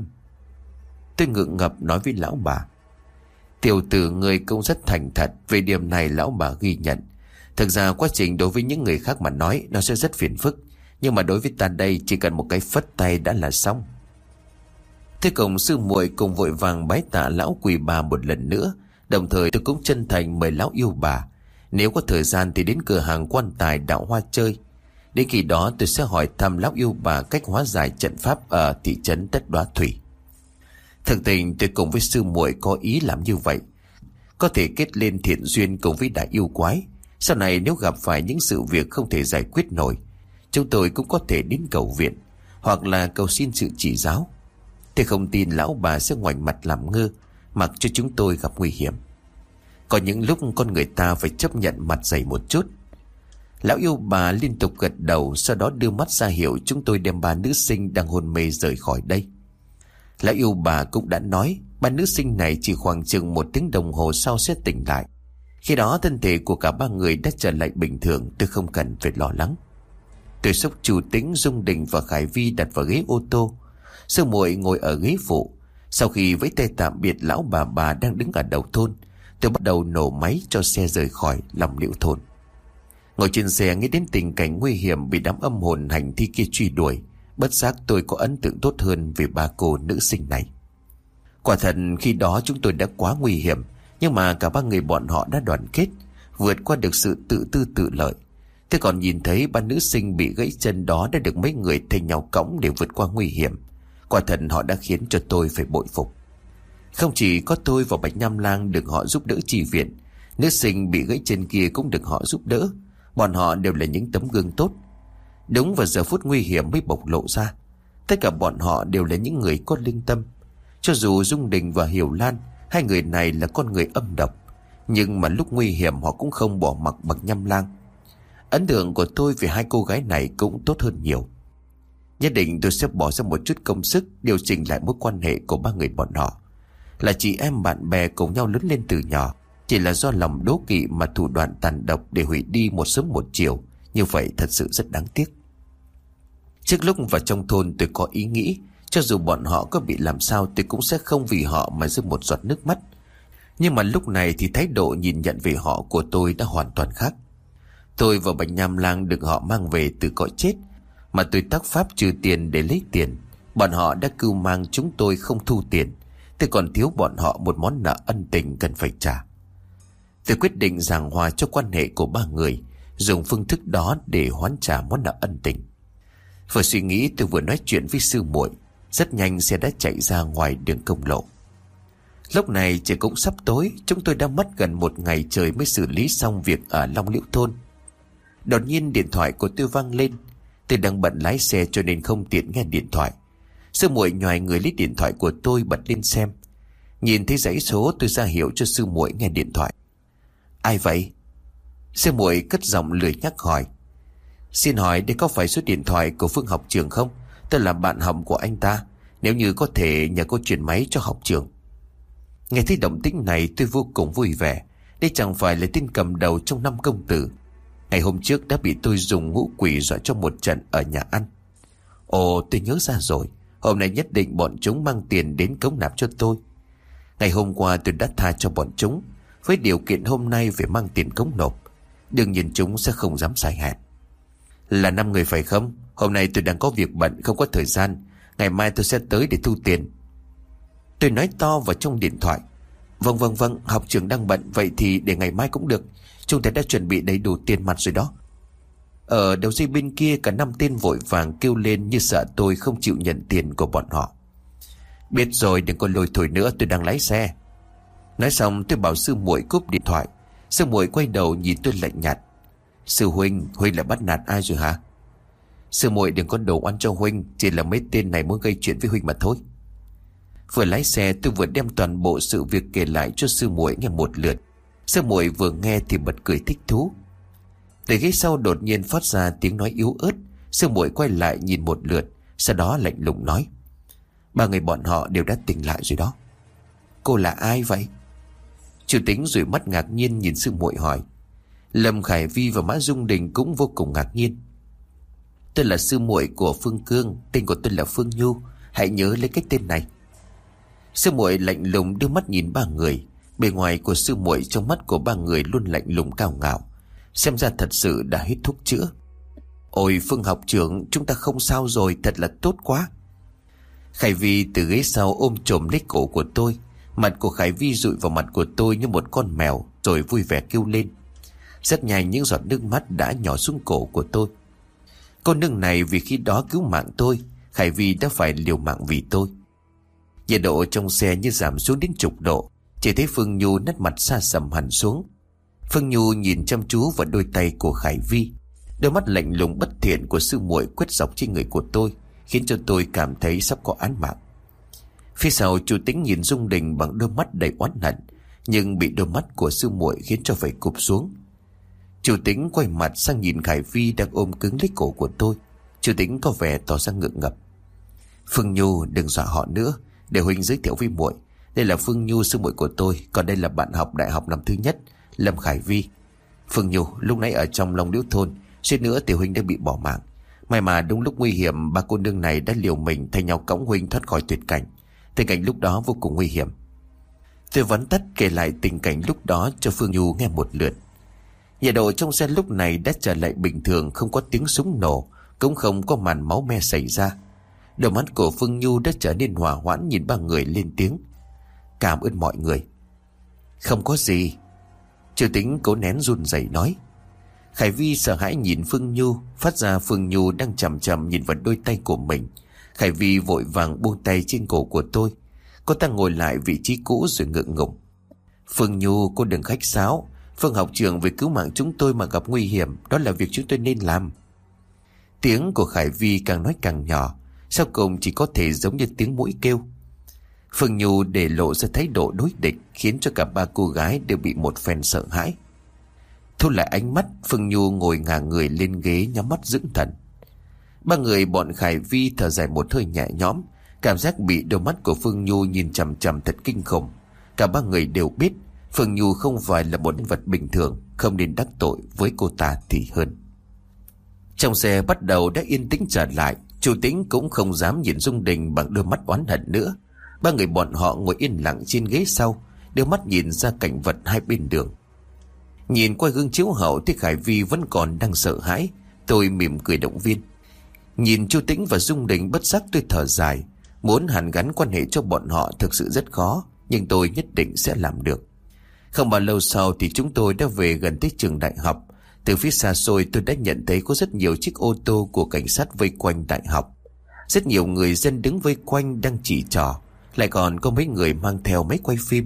Tôi ngượng ngập nói với lão bà. Tiểu tử người cũng rất thành thật. Về điểm này lão bà ghi nhận. Thực ra quá trình đối với những người khác mà nói nó sẽ rất phiền phức, nhưng mà đối với ta đây chỉ cần một cái phất tay đã là xong. Thế cùng sư muội cùng vội vàng bái tạ lão quỷ bà một lần nữa. Đồng thời tôi cũng chân thành mời lão yêu bà, nếu có thời gian thì đến cửa hàng quan tài Đạo Hoa chơi. Đến khi đó tôi sẽ hỏi thăm lão yêu bà cách hóa giải trận pháp ở thị trấn Tất Đóa Thủy. Thực tình tôi cùng với sư muội có ý làm như vậy, có thể kết lên thiện duyên cùng với đại yêu quái. Sau này nếu gặp phải những sự việc không thể giải quyết nổi, chúng tôi cũng có thể đến cầu viện, hoặc là cầu xin sự chỉ giáo. Tôi không tin lão bà sẽ ngoảnh mặt làm ngơ, mặc cho chúng tôi gặp nguy hiểm. Có những lúc con người ta phải chấp nhận mặt dày một chút. Lão yêu bà liên tục gật đầu, sau đó đưa mắt ra hiệu chúng tôi đem ba nữ sinh đang hôn mê rời khỏi đây. Lão yêu bà cũng đã nói ba nữ sinh này chỉ khoảng chừng 1 tiếng đồng hồ sau sẽ tỉnh lại. Khi đó thân thể của cả ba người đã trở lại bình thường, tôi không cần phải lo lắng. Tôi xúc Chu Tĩnh, Dung Đình và Khải Vi đặt vào ghế ô tô. Sư muội ngồi ở ghế phụ. Sau khi vẫy tay tạm biệt lão bà đang đứng ở đầu thôn, tôi bắt đầu nổ máy cho xe rời khỏi lòng liễu thôn. Ngồi trên xe nghĩ đến tình cảnh nguy hiểm bị đám âm hồn hành thi kia truy đuổi, bất giác tôi có ấn tượng tốt hơn về ba cô nữ sinh này. Quả thật khi đó chúng tôi đã quá nguy hiểm, nhưng mà cả ba người bọn họ đã đoàn kết, vượt qua được sự tự tư tự lợi. Tôi còn nhìn thấy ba nữ sinh bị gãy chân đó đã được mấy người thay nhau cõng để vượt qua nguy hiểm. Quả thật họ đã khiến cho tôi phải bội phục. Không chỉ có tôi và Bạch Nham Lang được họ giúp đỡ chi viện, nữ sinh bị gãy chân kia cũng được họ giúp đỡ. Bọn họ đều là những tấm gương tốt. Đúng vào giờ phút nguy hiểm mới bộc lộ ra. Tất cả bọn họ đều là những người có linh tâm. Cho dù Dung Đình và Hiểu Lan, hai người này là con người âm độc, Nhưng mà lúc nguy hiểm họ cũng không bỏ mặc bậc Nham Lang. Ấn tượng của tôi về hai cô gái này cũng tốt hơn nhiều. Nhất định tôi sẽ bỏ ra một chút công sức điều chỉnh lại mối quan hệ của ba người bọn họ. Là chị em bạn bè cùng nhau lớn lên từ nhỏ, chỉ là do lòng đố kỵ mà thủ đoạn tàn độc để hủy đi một sớm một chiều. Như vậy thật sự rất đáng tiếc. Trước lúc vào trong thôn tôi có ý nghĩ, cho dù bọn họ có bị làm sao tôi cũng sẽ không vì họ mà rơi một giọt nước mắt. Nhưng mà lúc này thì thái độ nhìn nhận về họ của tôi đã hoàn toàn khác. Tôi và Bạch Nham Lang được họ mang về từ cõi chết, mà tôi tác pháp trừ tiền để lấy tiền. Bọn họ đã cưu mang chúng tôi không thu tiền, tôi còn thiếu bọn họ một món nợ ân tình cần phải trả. Tôi quyết định giảng hòa cho quan hệ của ba người, dùng phương thức đó để hoán trả món nợ ân tình. Vừa suy nghĩ tôi vừa nói chuyện với sư muội. Rất nhanh xe đã chạy ra ngoài đường công lộ. Lúc này trời cũng sắp tối, chúng tôi đã mất gần một ngày trời mới xử lý xong việc ở Long Liễu thôn. Đột nhiên điện thoại của tôi vang lên. Tôi đang bận lái xe cho nên không tiện nghe điện thoại. Sư muội nhoài người lấy điện thoại của tôi bật lên xem. Nhìn thấy dãy số tôi ra hiệu cho sư muội nghe điện thoại. Ai vậy? Sư muội cất giọng lười nhắc hỏi. Xin hỏi đây có phải số điện thoại của Phương học trường không? Tôi là bạn học của anh ta. Nếu như có thể nhờ cô chuyển máy cho học trường. Nghe thấy động tĩnh này tôi vô cùng vui vẻ. Đây chẳng phải là tên cầm đầu trong năm công tử ngày hôm trước đã bị tôi dùng ngũ quỷ dọa cho một trận ở nhà ăn. Ồ, tôi nhớ ra rồi. Hôm nay nhất định bọn chúng mang tiền đến cống nạp cho tôi. Ngày hôm qua tôi đã tha cho bọn chúng, với điều kiện hôm nay phải mang tiền cống nộp. Đương nhiên chúng sẽ không dám sai hẹn. Là 5 người phải không? Hôm nay tôi đang có việc bận không có thời gian. Ngày mai tôi sẽ tới để thu tiền. Tôi nói to vào trong điện thoại. Vâng, học trưởng đang bận. Vậy thì để ngày mai cũng được. Chúng ta đã chuẩn bị đầy đủ tiền mặt rồi đó. Ở đầu dây bên kia cả 5 tên vội vàng kêu lên như sợ tôi không chịu nhận tiền của bọn họ. Biết rồi, đừng có lôi thổi nữa, tôi đang lái xe. Nói xong tôi bảo sư muội cúp điện thoại. Sư muội quay đầu nhìn tôi lạnh nhạt. Sư huynh lại bắt nạt ai rồi hả? Sư muội đừng có đổ oan cho huynh, chỉ là mấy tên này muốn gây chuyện với huynh mà thôi. Vừa lái xe tôi vừa đem toàn bộ sự việc kể lại cho sư muội nghe một lượt. Sư muội vừa nghe thì bật cười thích thú. Từ ghế sau đột nhiên phát ra tiếng nói yếu ớt. Sư muội quay lại nhìn một lượt, sau đó lạnh lùng nói. 3 người bọn họ đều đã tỉnh lại rồi đó. Cô là ai vậy? Chủ Tính rủi mắt ngạc nhiên nhìn sư muội hỏi. Lâm Khải Vi và Mã Dung Đình cũng vô cùng ngạc nhiên. Tôi là sư muội của Phương Cương, tên của tôi là Phương Nhu, hãy nhớ lấy cái tên này. Sư muội lạnh lùng đưa mắt nhìn 3 người. Bề ngoài của sư muội trong mắt của 3 người luôn lạnh lùng cao ngạo, xem ra thật sự đã hết thuốc chữa. Ôi Phương học trưởng, chúng ta không sao rồi, thật là tốt quá. Khải Vi từ ghế sau ôm chồm lấy cổ của tôi. Mặt của Khải Vi dụi vào mặt của tôi như một con mèo, rồi vui vẻ kêu lên. Rất nhanh những giọt nước mắt đã nhỏ xuống cổ của tôi. Cô nương này vì khi đó cứu mạng tôi, Khải Vi đã phải liều mạng vì tôi. Nhiệt độ trong xe như giảm xuống đến 10 độ. Chỉ thấy Phương Nhu nét mặt xa sầm hẳn xuống. Phương Nhu nhìn chăm chú vào đôi tay của Khải Vi. Đôi mắt lạnh lùng bất thiện của sư muội quét dọc trên người của tôi, khiến cho tôi cảm thấy sắp có án mạng. Phía sau Chủ Tính nhìn Dung Đình bằng đôi mắt đầy oán hận, nhưng bị đôi mắt của sư muội khiến cho phải cụp xuống. Chủ Tính quay mặt sang nhìn Khải Vi đang ôm cứng lấy cổ của tôi. Chủ Tính có vẻ tỏ ra ngượng ngập. Phương Nhu đừng dọa họ nữa, để huynh giới thiệu với muội. Đây là Phương Nhu sư muội của tôi, còn đây là bạn học đại học năm thứ nhất, Lâm Khải Vi. Phương Nhu lúc nãy ở trong Long Liễu thôn suýt nữa tiểu huynh đã bị bỏ mạng. May mà đúng lúc nguy hiểm 3 cô nương này đã liều mình thay nhau cõng huynh thoát khỏi tuyệt cảnh. Tình cảnh lúc đó vô cùng nguy hiểm. Tôi vắn tắt kể lại tình cảnh lúc đó cho Phương Nhu nghe một lượt. Nhiệt độ trong xe lúc này đã trở lại bình thường, không có tiếng súng nổ, cũng không có màn máu me xảy ra. Đôi mắt của Phương Nhu đã trở nên hòa hoãn nhìn 3 người lên tiếng. Cảm ơn mọi người. Không có gì. Chủ Tính cố nén run rẩy nói. Khải Vi sợ hãi nhìn Phương Nhu, phát ra Phương Nhu đang chằm chằm nhìn vào đôi tay của mình. Khải Vi vội vàng buông tay trên cổ của tôi. Cô ta ngồi lại vị trí cũ rồi ngượng ngùng. Phương Nhu, cô đừng khách sáo. Phương học trưởng vì cứu mạng chúng tôi mà gặp nguy hiểm, đó là việc chúng tôi nên làm. Tiếng của Khải Vi càng nói càng nhỏ, sau cùng chỉ có thể giống như tiếng mũi kêu. Phương Nhu để lộ ra thái độ đối địch, khiến cho cả ba cô gái đều bị một phen sợ hãi. Thu lại ánh mắt, Phương Nhu ngồi ngả người lên ghế, nhắm mắt dưỡng thần. Ba người bọn Khải Vi thở dài một hơi nhẹ nhõm. Cảm giác bị đôi mắt của Phương Nhu nhìn chằm chằm thật kinh khủng. Cả ba người đều biết Phương Nhu không phải là một nhân vật bình thường, không nên đắc tội với cô ta thì hơn. Trong xe bắt đầu đã yên tĩnh trở lại. Chu Tĩnh cũng không dám nhìn Dung Đình bằng đôi mắt oán hận nữa. Ba người bọn họ ngồi yên lặng trên ghế sau, đưa mắt nhìn ra cảnh vật hai bên đường. Nhìn qua gương chiếu hậu thì Khải Vi vẫn còn đang sợ hãi. Tôi mỉm cười động viên. Nhìn Chu Tĩnh và Dung Đình bất giác tôi thở dài. Muốn hàn gắn quan hệ cho bọn họ thực sự rất khó, nhưng tôi nhất định sẽ làm được. Không bao lâu sau thì chúng tôi đã về gần tới trường đại học. Từ phía xa xôi tôi đã nhận thấy có rất nhiều chiếc ô tô của cảnh sát vây quanh đại học. Rất nhiều người dân đứng vây quanh đang chỉ trỏ, lại còn có mấy người mang theo máy quay phim.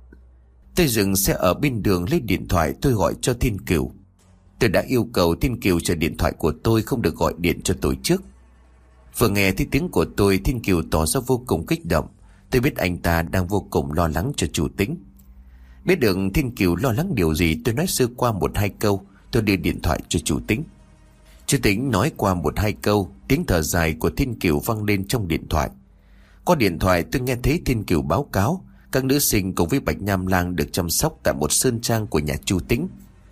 Tôi dừng xe ở bên đường, lấy điện thoại tôi gọi cho Thiên Cửu. Tôi đã yêu cầu Thiên Cửu chờ điện thoại của tôi, không được gọi điện cho tôi trước. Vừa nghe thấy tiếng của tôi, Thiên Cửu tỏ ra vô cùng kích động. Tôi biết anh ta đang vô cùng lo lắng cho Chu Tĩnh. Biết được Thiên Cửu lo lắng điều gì, tôi nói sơ qua một hai câu. Tôi đưa điện thoại cho Chu Tĩnh. Chu Tĩnh nói qua một hai câu, tiếng thở dài của Thiên Cửu vang lên trong điện thoại. Qua điện thoại tôi nghe thấy Thiên Cửu báo cáo các nữ sinh cùng với Bạch Nham Lang được chăm sóc tại một sơn trang của nhà Chu Tĩnh.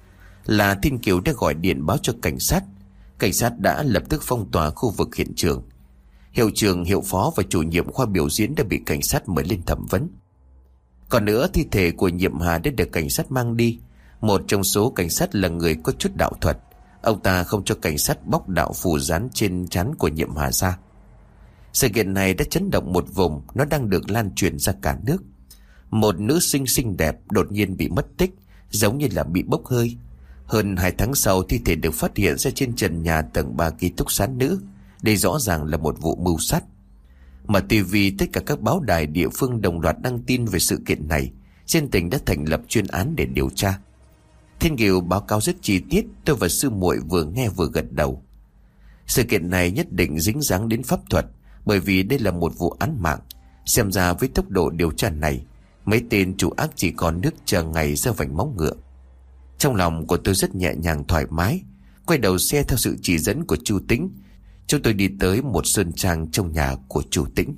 Là Thiên Cửu đã gọi điện báo cho cảnh sát. Cảnh sát đã lập tức phong tỏa khu vực hiện trường. Hiệu trưởng, hiệu phó và chủ nhiệm khoa biểu diễn đã bị cảnh sát mời lên thẩm vấn. Còn nữa, thi thể của Nhiệm Hà đã được cảnh sát mang đi. Một trong số cảnh sát là người có chút đạo thuật. Ông ta không cho cảnh sát bóc đạo phù dán trên trán của Nhiệm Hà ra. Sự kiện này đã chấn động một vùng, nó đang được lan truyền ra cả nước. Một nữ sinh xinh đẹp đột nhiên bị mất tích, giống như là bị bốc hơi. Hơn 2 tháng sau, thi thể được phát hiện ra trên trần nhà tầng 3 ký túc xá nữ. Đây rõ ràng là một vụ mưu sát. Mà TV, tất cả các báo đài địa phương đồng loạt đăng tin về sự kiện này. Trên tỉnh đã thành lập chuyên án để điều tra. Thiên Kiều báo cáo rất chi tiết, tôi và sư muội vừa nghe vừa gật đầu. Sự kiện này nhất định dính dáng đến pháp thuật, bởi vì đây là một vụ án mạng. Xem ra với tốc độ điều tra này, mấy tên chủ ác chỉ còn nước chờ ngày ra vành móng ngựa. Trong lòng của tôi rất nhẹ nhàng thoải mái. Quay đầu xe theo sự chỉ dẫn của Chu Tĩnh, chúng tôi đi tới một sơn trang trong nhà của Chu Tĩnh.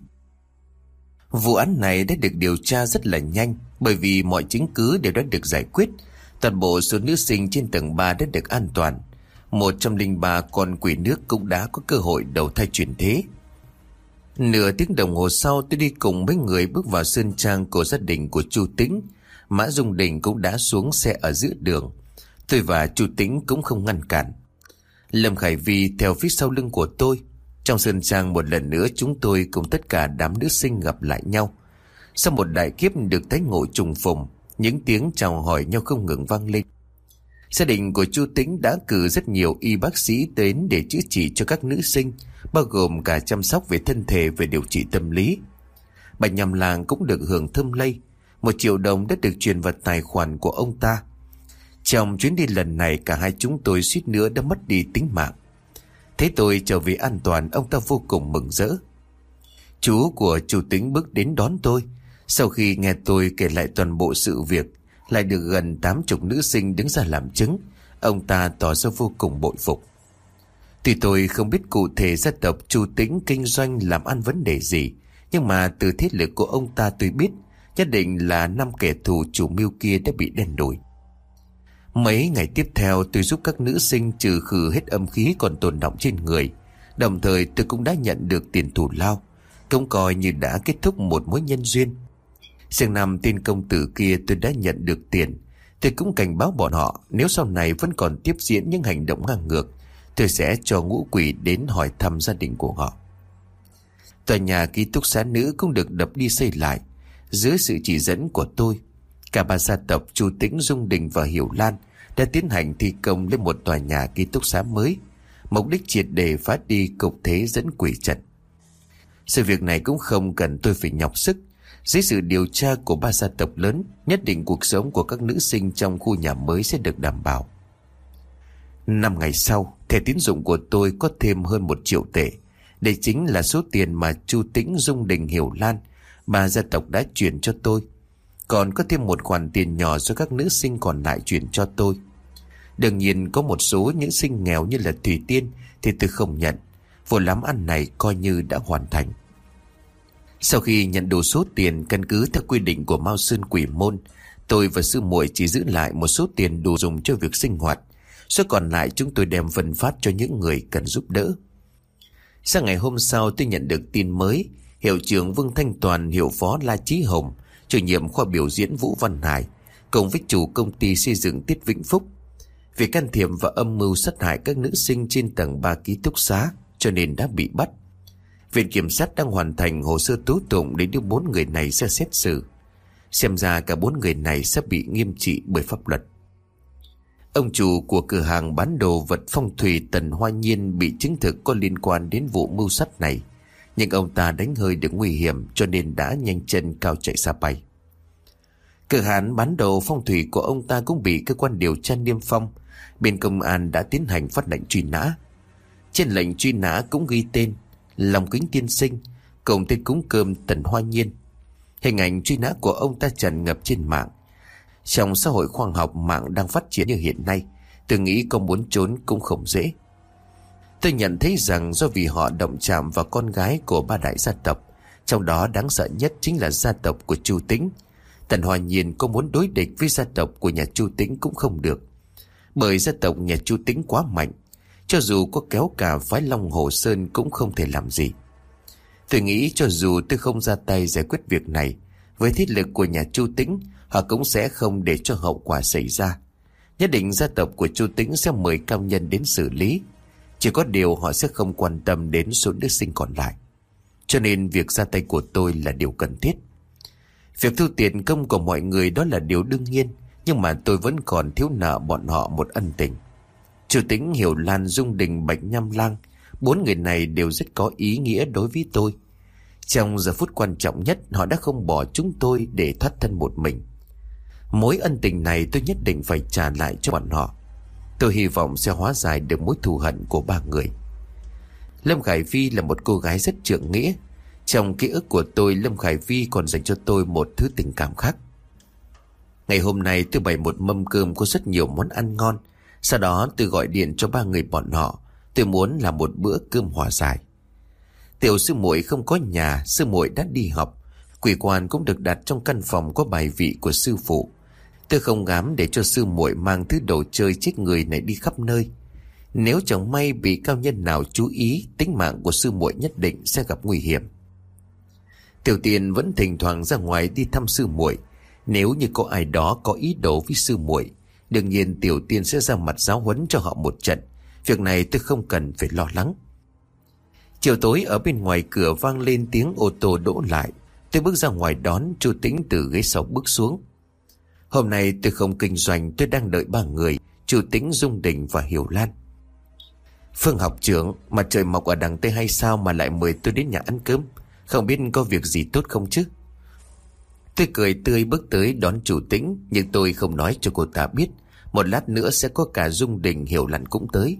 Vụ án này đã được điều tra rất là nhanh, bởi vì mọi chứng cứ đều đã được giải quyết. Toàn bộ số nữ sinh trên tầng 3 đã được an toàn. 103 con quỷ nước cũng đã có cơ hội đầu thai chuyển thế. Nửa tiếng đồng hồ sau, tôi đi cùng mấy người bước vào sơn trang của gia đình của Chu Tĩnh. Mã Dung Đình cũng đã xuống xe ở giữa đường. Tôi và Chu Tĩnh cũng không ngăn cản. Lâm Khải Vi theo phía sau lưng của tôi. Trong sơn trang một lần nữa, chúng tôi cùng tất cả đám nữ sinh gặp lại nhau. Sau một đại kiếp được tái ngộ trùng phùng, những tiếng chào hỏi nhau không ngừng vang lên. Gia đình của Chu Tĩnh đã cử rất nhiều y bác sĩ đến để chữa trị cho các nữ sinh, bao gồm cả chăm sóc về thân thể và điều trị tâm lý. Bạch Nham Lang cũng được hưởng thơm lây. 1 triệu đồng đã được truyền vào tài khoản của ông ta. Trong chuyến đi lần này, cả hai chúng tôi suýt nữa đã mất đi tính mạng. Thấy tôi trở về an toàn, ông ta vô cùng mừng rỡ. Chú của Chu Tĩnh bước đến đón tôi. Sau khi nghe tôi kể lại toàn bộ sự việc, lại được gần 80 nữ sinh đứng ra làm chứng, ông ta tỏ ra vô cùng bội phục. Tuy tôi không biết cụ thể gia tộc Chu Tĩnh kinh doanh làm ăn vấn đề gì, nhưng mà từ thế lực của ông ta tôi biết nhất định là 5 kẻ thù chủ mưu kia đã bị đen đủi. Mấy ngày tiếp theo, tôi giúp các nữ sinh trừ khử hết âm khí còn tồn đọng trên người. Đồng thời tôi cũng đã nhận được tiền thù lao, cũng coi như đã kết thúc một mối nhân duyên. Riêng 5 tên công tử kia tôi đã nhận được tiền. Tôi cũng cảnh báo bọn họ, nếu sau này vẫn còn tiếp diễn những hành động ngang ngược, tôi sẽ cho ngũ quỷ đến hỏi thăm gia đình của họ. Tòa nhà ký túc xá nữ cũng được đập đi xây lại. Dưới sự chỉ dẫn của tôi, cả 3 gia tộc Chu Tĩnh, Dung Đình và Hiểu Lan đã tiến hành thi công lên một tòa nhà ký túc xá mới, mục đích triệt để phá đi cục thế dẫn quỷ trận. Sự việc này cũng không cần tôi phải nhọc sức. Dưới sự điều tra của 3 gia tộc lớn, nhất định cuộc sống của các nữ sinh trong khu nhà mới sẽ được đảm bảo. 5 ngày sau, thẻ tín dụng của tôi có thêm hơn 1 triệu tệ. Đây chính là số tiền mà Chu Tĩnh, Dung Đình, Hiểu Lan bà gia tộc đã chuyển cho tôi. Còn có thêm một khoản tiền nhỏ do các nữ sinh còn lại chuyển cho tôi. Đương nhiên có một số nữ sinh nghèo như là Thủy Tiên thì tôi không nhận. Vụ làm ăn này coi như đã hoàn thành. Sau khi nhận đủ số tiền căn cứ theo quy định của Mao Sơn Quỷ Môn, tôi và sư muội chỉ giữ lại một số tiền đủ dùng cho việc sinh hoạt. Số còn lại chúng tôi đem phân phát cho những người cần giúp đỡ. Sang ngày hôm sau tôi nhận được tin mới. Hiệu trưởng Vương Thanh Toàn, hiệu phó La Chí Hồng, chủ nhiệm khoa biểu diễn Vũ Văn Hải cùng với chủ công ty xây dựng Tiết Vĩnh Phúc vì can thiệp và âm mưu sát hại các nữ sinh trên tầng 3 ký túc xá cho nên đã bị bắt. Viện kiểm sát đang hoàn thành hồ sơ tố tụng để đưa 4 người này ra xét xử. Xem ra cả 4 người này sẽ bị nghiêm trị bởi pháp luật. Ông chủ của cửa hàng bán đồ vật phong thủy Tần Hoa Nhiên bị chứng thực có liên quan đến vụ mưu sát này, nhưng ông ta đánh hơi được nguy hiểm cho nên đã nhanh chân cao chạy xa bay. Cửa hàng bán đồ phong thủy của ông ta cũng bị cơ quan điều tra niêm phong. Bên công an đã tiến hành phát lệnh truy nã. Trên lệnh truy nã cũng ghi tên Lòng Kính Tiên Sinh cùng tên cúng cơm Tần Hoa Nhiên. Hình ảnh truy nã của ông ta tràn ngập trên mạng. Trong xã hội khoa học mạng đang phát triển như hiện nay, tôi nghĩ có muốn trốn cũng không dễ. Tôi nhận thấy rằng do vì họ động chạm vào con gái của 3 đại gia tộc, trong đó đáng sợ nhất chính là gia tộc của Chu Tĩnh. Tần Hoa Nhiên có muốn đối địch với gia tộc của nhà Chu Tĩnh cũng không được, bởi gia tộc nhà Chu Tĩnh quá mạnh. Cho dù có kéo cả phái Long Hồ Sơn cũng không thể làm gì. Tôi nghĩ cho dù tôi không ra tay giải quyết việc này, với thế lực của nhà Chu Tĩnh, họ cũng sẽ không để cho hậu quả xảy ra. Nhất định gia tộc của Chu Tĩnh sẽ mời cao nhân đến xử lý. Chỉ có điều họ sẽ không quan tâm đến số nữ sinh còn lại. Cho nên việc ra tay của tôi là điều cần thiết. Việc thu tiền công của mọi người đó là điều đương nhiên, nhưng mà tôi vẫn còn thiếu nợ bọn họ một ân tình. Chu Tĩnh, Hiểu Lan, Dung Đình, Bạch Nham Lang, 4 người này đều rất có ý nghĩa đối với tôi. Trong giờ phút quan trọng nhất, họ đã không bỏ chúng tôi để thoát thân một mình. Mối ân tình này tôi nhất định phải trả lại cho bọn họ. Tôi hy vọng sẽ hóa giải được mối thù hận của 3 người. Lâm Khải Phi là một cô gái rất trượng nghĩa. Trong ký ức của tôi, Lâm Khải Phi còn dành cho tôi một thứ tình cảm khác. Ngày hôm nay tôi bày một mâm cơm có rất nhiều món ăn ngon. Sau đó tôi gọi điện cho 3 người bọn họ. Tôi muốn làm một bữa cơm hòa giải. Tiểu sư muội không có nhà, sư muội đã đi học. Quỷ quan cũng được đặt trong căn phòng có bài vị của sư phụ. Tôi không dám để cho sư muội mang thứ đồ chơi chết người này đi khắp nơi. Nếu chẳng may bị cao nhân nào chú ý, tính mạng của sư muội nhất định sẽ gặp nguy hiểm. Tiểu Tiên vẫn thỉnh thoảng ra ngoài đi thăm sư muội. Nếu như có ai đó có ý đồ với sư muội, đương nhiên Tiểu Tiên sẽ ra mặt giáo huấn cho họ một trận. Việc này tôi không cần phải lo lắng. Chiều tối ở bên ngoài cửa vang lên tiếng ô tô đỗ lại. Tôi bước ra ngoài đón. Chu Tĩnh từ ghế sau bước xuống. Hôm nay tôi không kinh doanh, tôi đang đợi 3 người: Chu Tĩnh, Dung Đình và Hiểu Lan. Phương học trưởng, mặt trời mọc ở đằng Tây hay sao mà lại mời tôi đến nhà ăn cơm? Không biết có việc gì tốt không chứ? Tôi cười tươi bước tới đón Chu Tĩnh, nhưng tôi không nói cho cô ta biết một lát nữa sẽ có cả Dung Đình, Hiểu Lan cũng tới.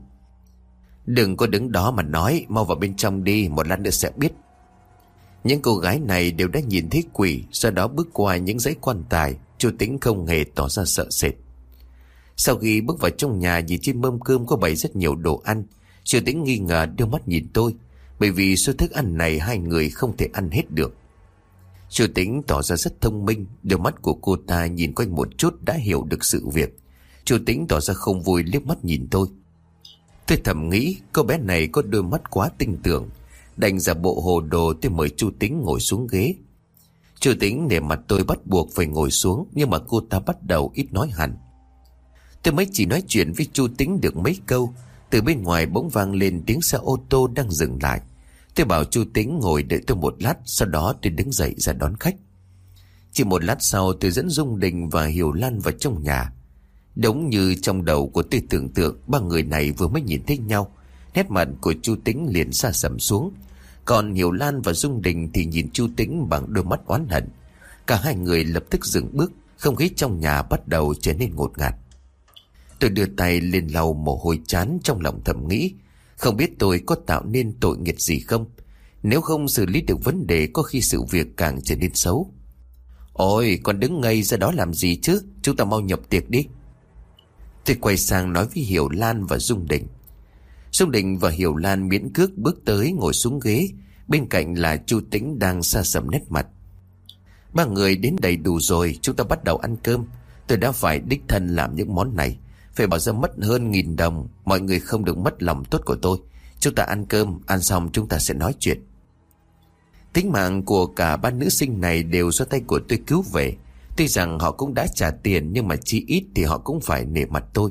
Đừng có đứng đó mà nói, mau vào bên trong đi, một lát nữa sẽ biết. Những cô gái này đều đã nhìn thấy quỷ, sau đó bước qua những dãy quan tài. Chu Tĩnh không hề tỏ ra sợ sệt. Sau khi bước vào trong nhà, nhìn trên mâm cơm có bày rất nhiều đồ ăn, Chu Tĩnh nghi ngờ đưa mắt nhìn tôi, bởi vì số thức ăn này 2 người không thể ăn hết được. Chu Tĩnh tỏ ra rất thông minh, đôi mắt của cô ta nhìn quanh một chút đã hiểu được sự việc. Chu Tĩnh tỏ ra không vui, liếc mắt nhìn tôi. Tôi thầm nghĩ cô bé này có đôi mắt quá tinh tưởng, đành giả bộ hồ đồ. Tôi mời Chu Tĩnh ngồi xuống ghế. Chu Tĩnh nể mặt tôi bắt buộc phải ngồi xuống, nhưng mà cô ta bắt đầu ít nói hẳn. Tôi mới chỉ nói chuyện với Chu Tĩnh được mấy câu, từ bên ngoài bỗng vang lên tiếng xe ô tô đang dừng lại. Tôi bảo Chu Tĩnh ngồi đợi tôi một lát, sau đó tôi đứng dậy ra đón khách. Chỉ một lát sau tôi dẫn Dung Đình và Hiểu Lan vào trong nhà. Đúng như trong đầu của tôi tưởng tượng, 3 người này vừa mới nhìn thấy nhau, nét mặt của Chu Tĩnh liền sa sầm xuống. Còn Hiểu Lan và Dung Đình thì nhìn Chu Tĩnh bằng đôi mắt oán hận. Cả 2 người lập tức dừng bước, không khí trong nhà bắt đầu trở nên ngột ngạt. Tôi đưa tay lên lau mồ hôi trán, trong lòng thầm nghĩ, không biết tôi có tạo nên tội nghiệp gì không. Nếu không xử lý được vấn đề, có khi sự việc càng trở nên xấu. Ôi, con đứng ngây ra đó làm gì chứ? Chúng ta mau nhập tiệc đi. Tôi quay sang nói với Hiểu Lan và Dung Đình. Dung Đình và Hiểu Lan miễn cước bước tới ngồi xuống ghế. Bên cạnh là Chu Tĩnh đang sa sầm nét mặt. Ba người đến đầy đủ rồi, chúng ta bắt đầu ăn cơm. Tôi đã phải đích thân làm những món này, phải bỏ ra mất hơn 1.000 đồng. Mọi người không được mất lòng tốt của tôi. Chúng ta ăn cơm, ăn xong chúng ta sẽ nói chuyện. Tính mạng của cả ba nữ sinh này đều do tay của tôi cứu về. Tuy rằng họ cũng đã trả tiền, nhưng mà chi ít thì họ cũng phải nể mặt tôi.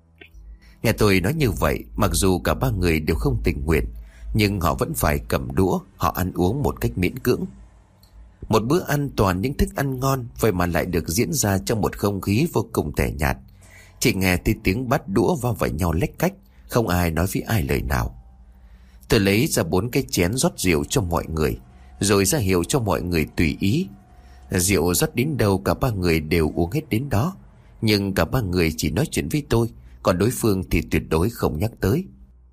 Nghe tôi nói như vậy, mặc dù cả ba người đều không tình nguyện, nhưng họ vẫn phải cầm đũa, họ ăn uống một cách miễn cưỡng. Một bữa ăn toàn những thức ăn ngon, vậy mà lại được diễn ra trong một không khí vô cùng tẻ nhạt. Chỉ nghe thấy tiếng bát đũa va vào nhau lách cách, không ai nói với ai lời nào. Tôi lấy ra 4 cái chén rót rượu cho mọi người, rồi ra hiệu cho mọi người tùy ý. Rượu rót đến đâu cả ba người đều uống hết đến đó. Nhưng cả ba người chỉ nói chuyện với tôi, còn đối phương thì tuyệt đối không nhắc tới.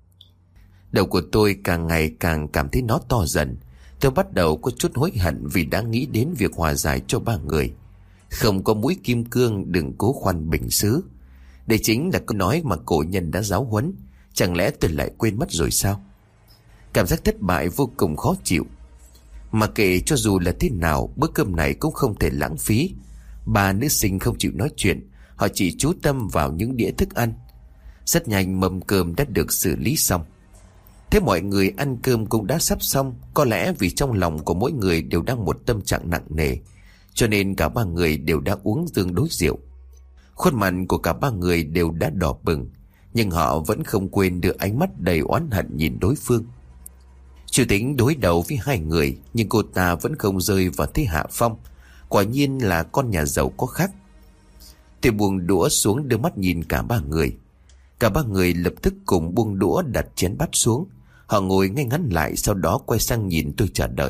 Đầu của tôi càng ngày càng cảm thấy nó to dần. Tôi bắt đầu có chút hối hận vì đã nghĩ đến việc hòa giải cho ba người. Không có mũi kim cương đừng cố khoan bình xứ. Đây chính là câu nói mà cổ nhân đã giáo huấn. Chẳng lẽ tôi lại quên mất rồi sao? Cảm giác thất bại vô cùng khó chịu. Mà kệ cho dù là thế nào, bữa cơm này cũng không thể lãng phí. Ba nữ sinh không chịu nói chuyện, họ chỉ chú tâm vào những đĩa thức ăn. Rất nhanh mâm cơm đã được xử lý xong. Thế mọi người ăn cơm cũng đã sắp xong. Có lẽ vì trong lòng của mỗi người đều đang một tâm trạng nặng nề, cho nên cả ba người đều đã uống tương đối rượu. Khuôn mặt của cả ba người đều đã đỏ bừng, nhưng họ vẫn không quên được ánh mắt đầy oán hận nhìn đối phương. Chủ Tĩnh đối đầu với hai người, nhưng cô ta vẫn không rơi vào thế hạ phong. Quả nhiên là con nhà giàu có khác. Tôi buông đũa xuống đưa mắt nhìn cả ba người. Cả ba người lập tức cùng buông đũa đặt chén bát xuống. Họ ngồi ngay ngắn lại, sau đó quay sang nhìn tôi chờ đợi.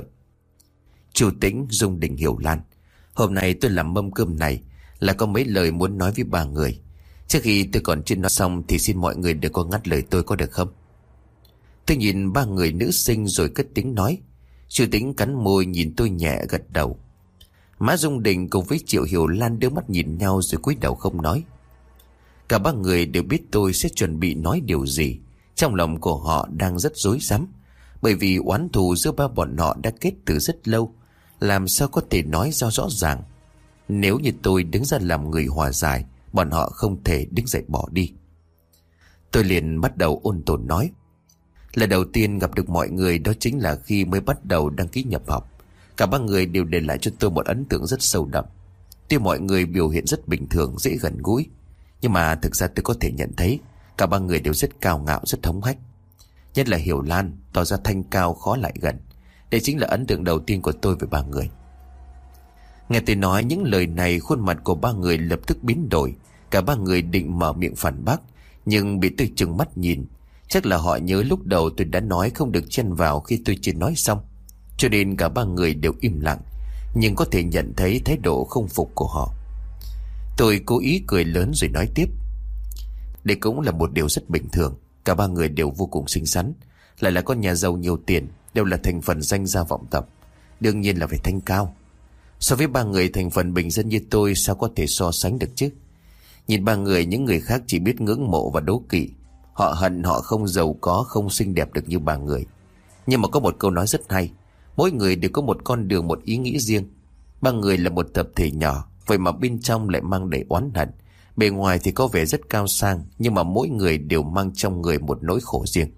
Chủ Tĩnh, Dung Đình, Hiểu Lan, hôm nay tôi làm mâm cơm này là có mấy lời muốn nói với ba người. Trước khi tôi còn chưa nói xong thì xin mọi người đừng có ngắt lời tôi, có được không? Tôi nhìn ba người nữ sinh rồi cất tiếng nói. Chủ Tĩnh cắn môi nhìn tôi nhẹ gật đầu. Má Dung Đình cùng với Triệu Hiểu Lan đưa mắt nhìn nhau rồi cúi đầu không nói. Cả ba người đều biết tôi sẽ chuẩn bị nói điều gì. Trong lòng của họ đang rất rối rắm, bởi vì oán thù giữa ba bọn họ đã kết từ rất lâu. Làm sao có thể nói ra rõ ràng? Nếu như tôi đứng ra làm người hòa giải, bọn họ không thể đứng dậy bỏ đi. Tôi liền bắt đầu ôn tồn nói. Lần đầu tiên gặp được mọi người đó chính là khi mới bắt đầu đăng ký nhập học. Cả ba người đều để lại cho tôi một ấn tượng rất sâu đậm. Tuy mọi người biểu hiện rất bình thường, dễ gần gũi, nhưng mà thực ra tôi có thể nhận thấy cả ba người đều rất cao ngạo, rất hống hách. Nhất là Hiểu Lan tỏ ra thanh cao khó lại gần. Đây chính là ấn tượng đầu tiên của tôi về ba người. Nghe tôi nói những lời này, khuôn mặt của ba người lập tức biến đổi. Cả ba người định mở miệng phản bác, nhưng bị tôi trừng mắt nhìn. Chắc là họ nhớ lúc đầu tôi đã nói không được chen vào khi tôi chưa nói xong, cho nên cả ba người đều im lặng, nhưng có thể nhận thấy thái độ không phục của họ. Tôi cố ý cười lớn rồi nói tiếp. Đây cũng là một điều rất bình thường. Cả ba người đều vô cùng xinh xắn, lại là con nhà giàu nhiều tiền, đều là thành phần danh gia vọng tộc, đương nhiên là phải thanh cao. So với ba người thành phần bình dân như tôi, sao có thể so sánh được chứ? Nhìn ba người, những người khác chỉ biết ngưỡng mộ và đố kỵ. Họ hận họ không giàu có, không xinh đẹp được như ba người. Nhưng mà có một câu nói rất hay. Mỗi người đều có một con đường, một ý nghĩ riêng. Ba người là một tập thể nhỏ, vậy mà bên trong lại mang đầy oán hận. Bề ngoài thì có vẻ rất cao sang, nhưng mà mỗi người đều mang trong người một nỗi khổ riêng.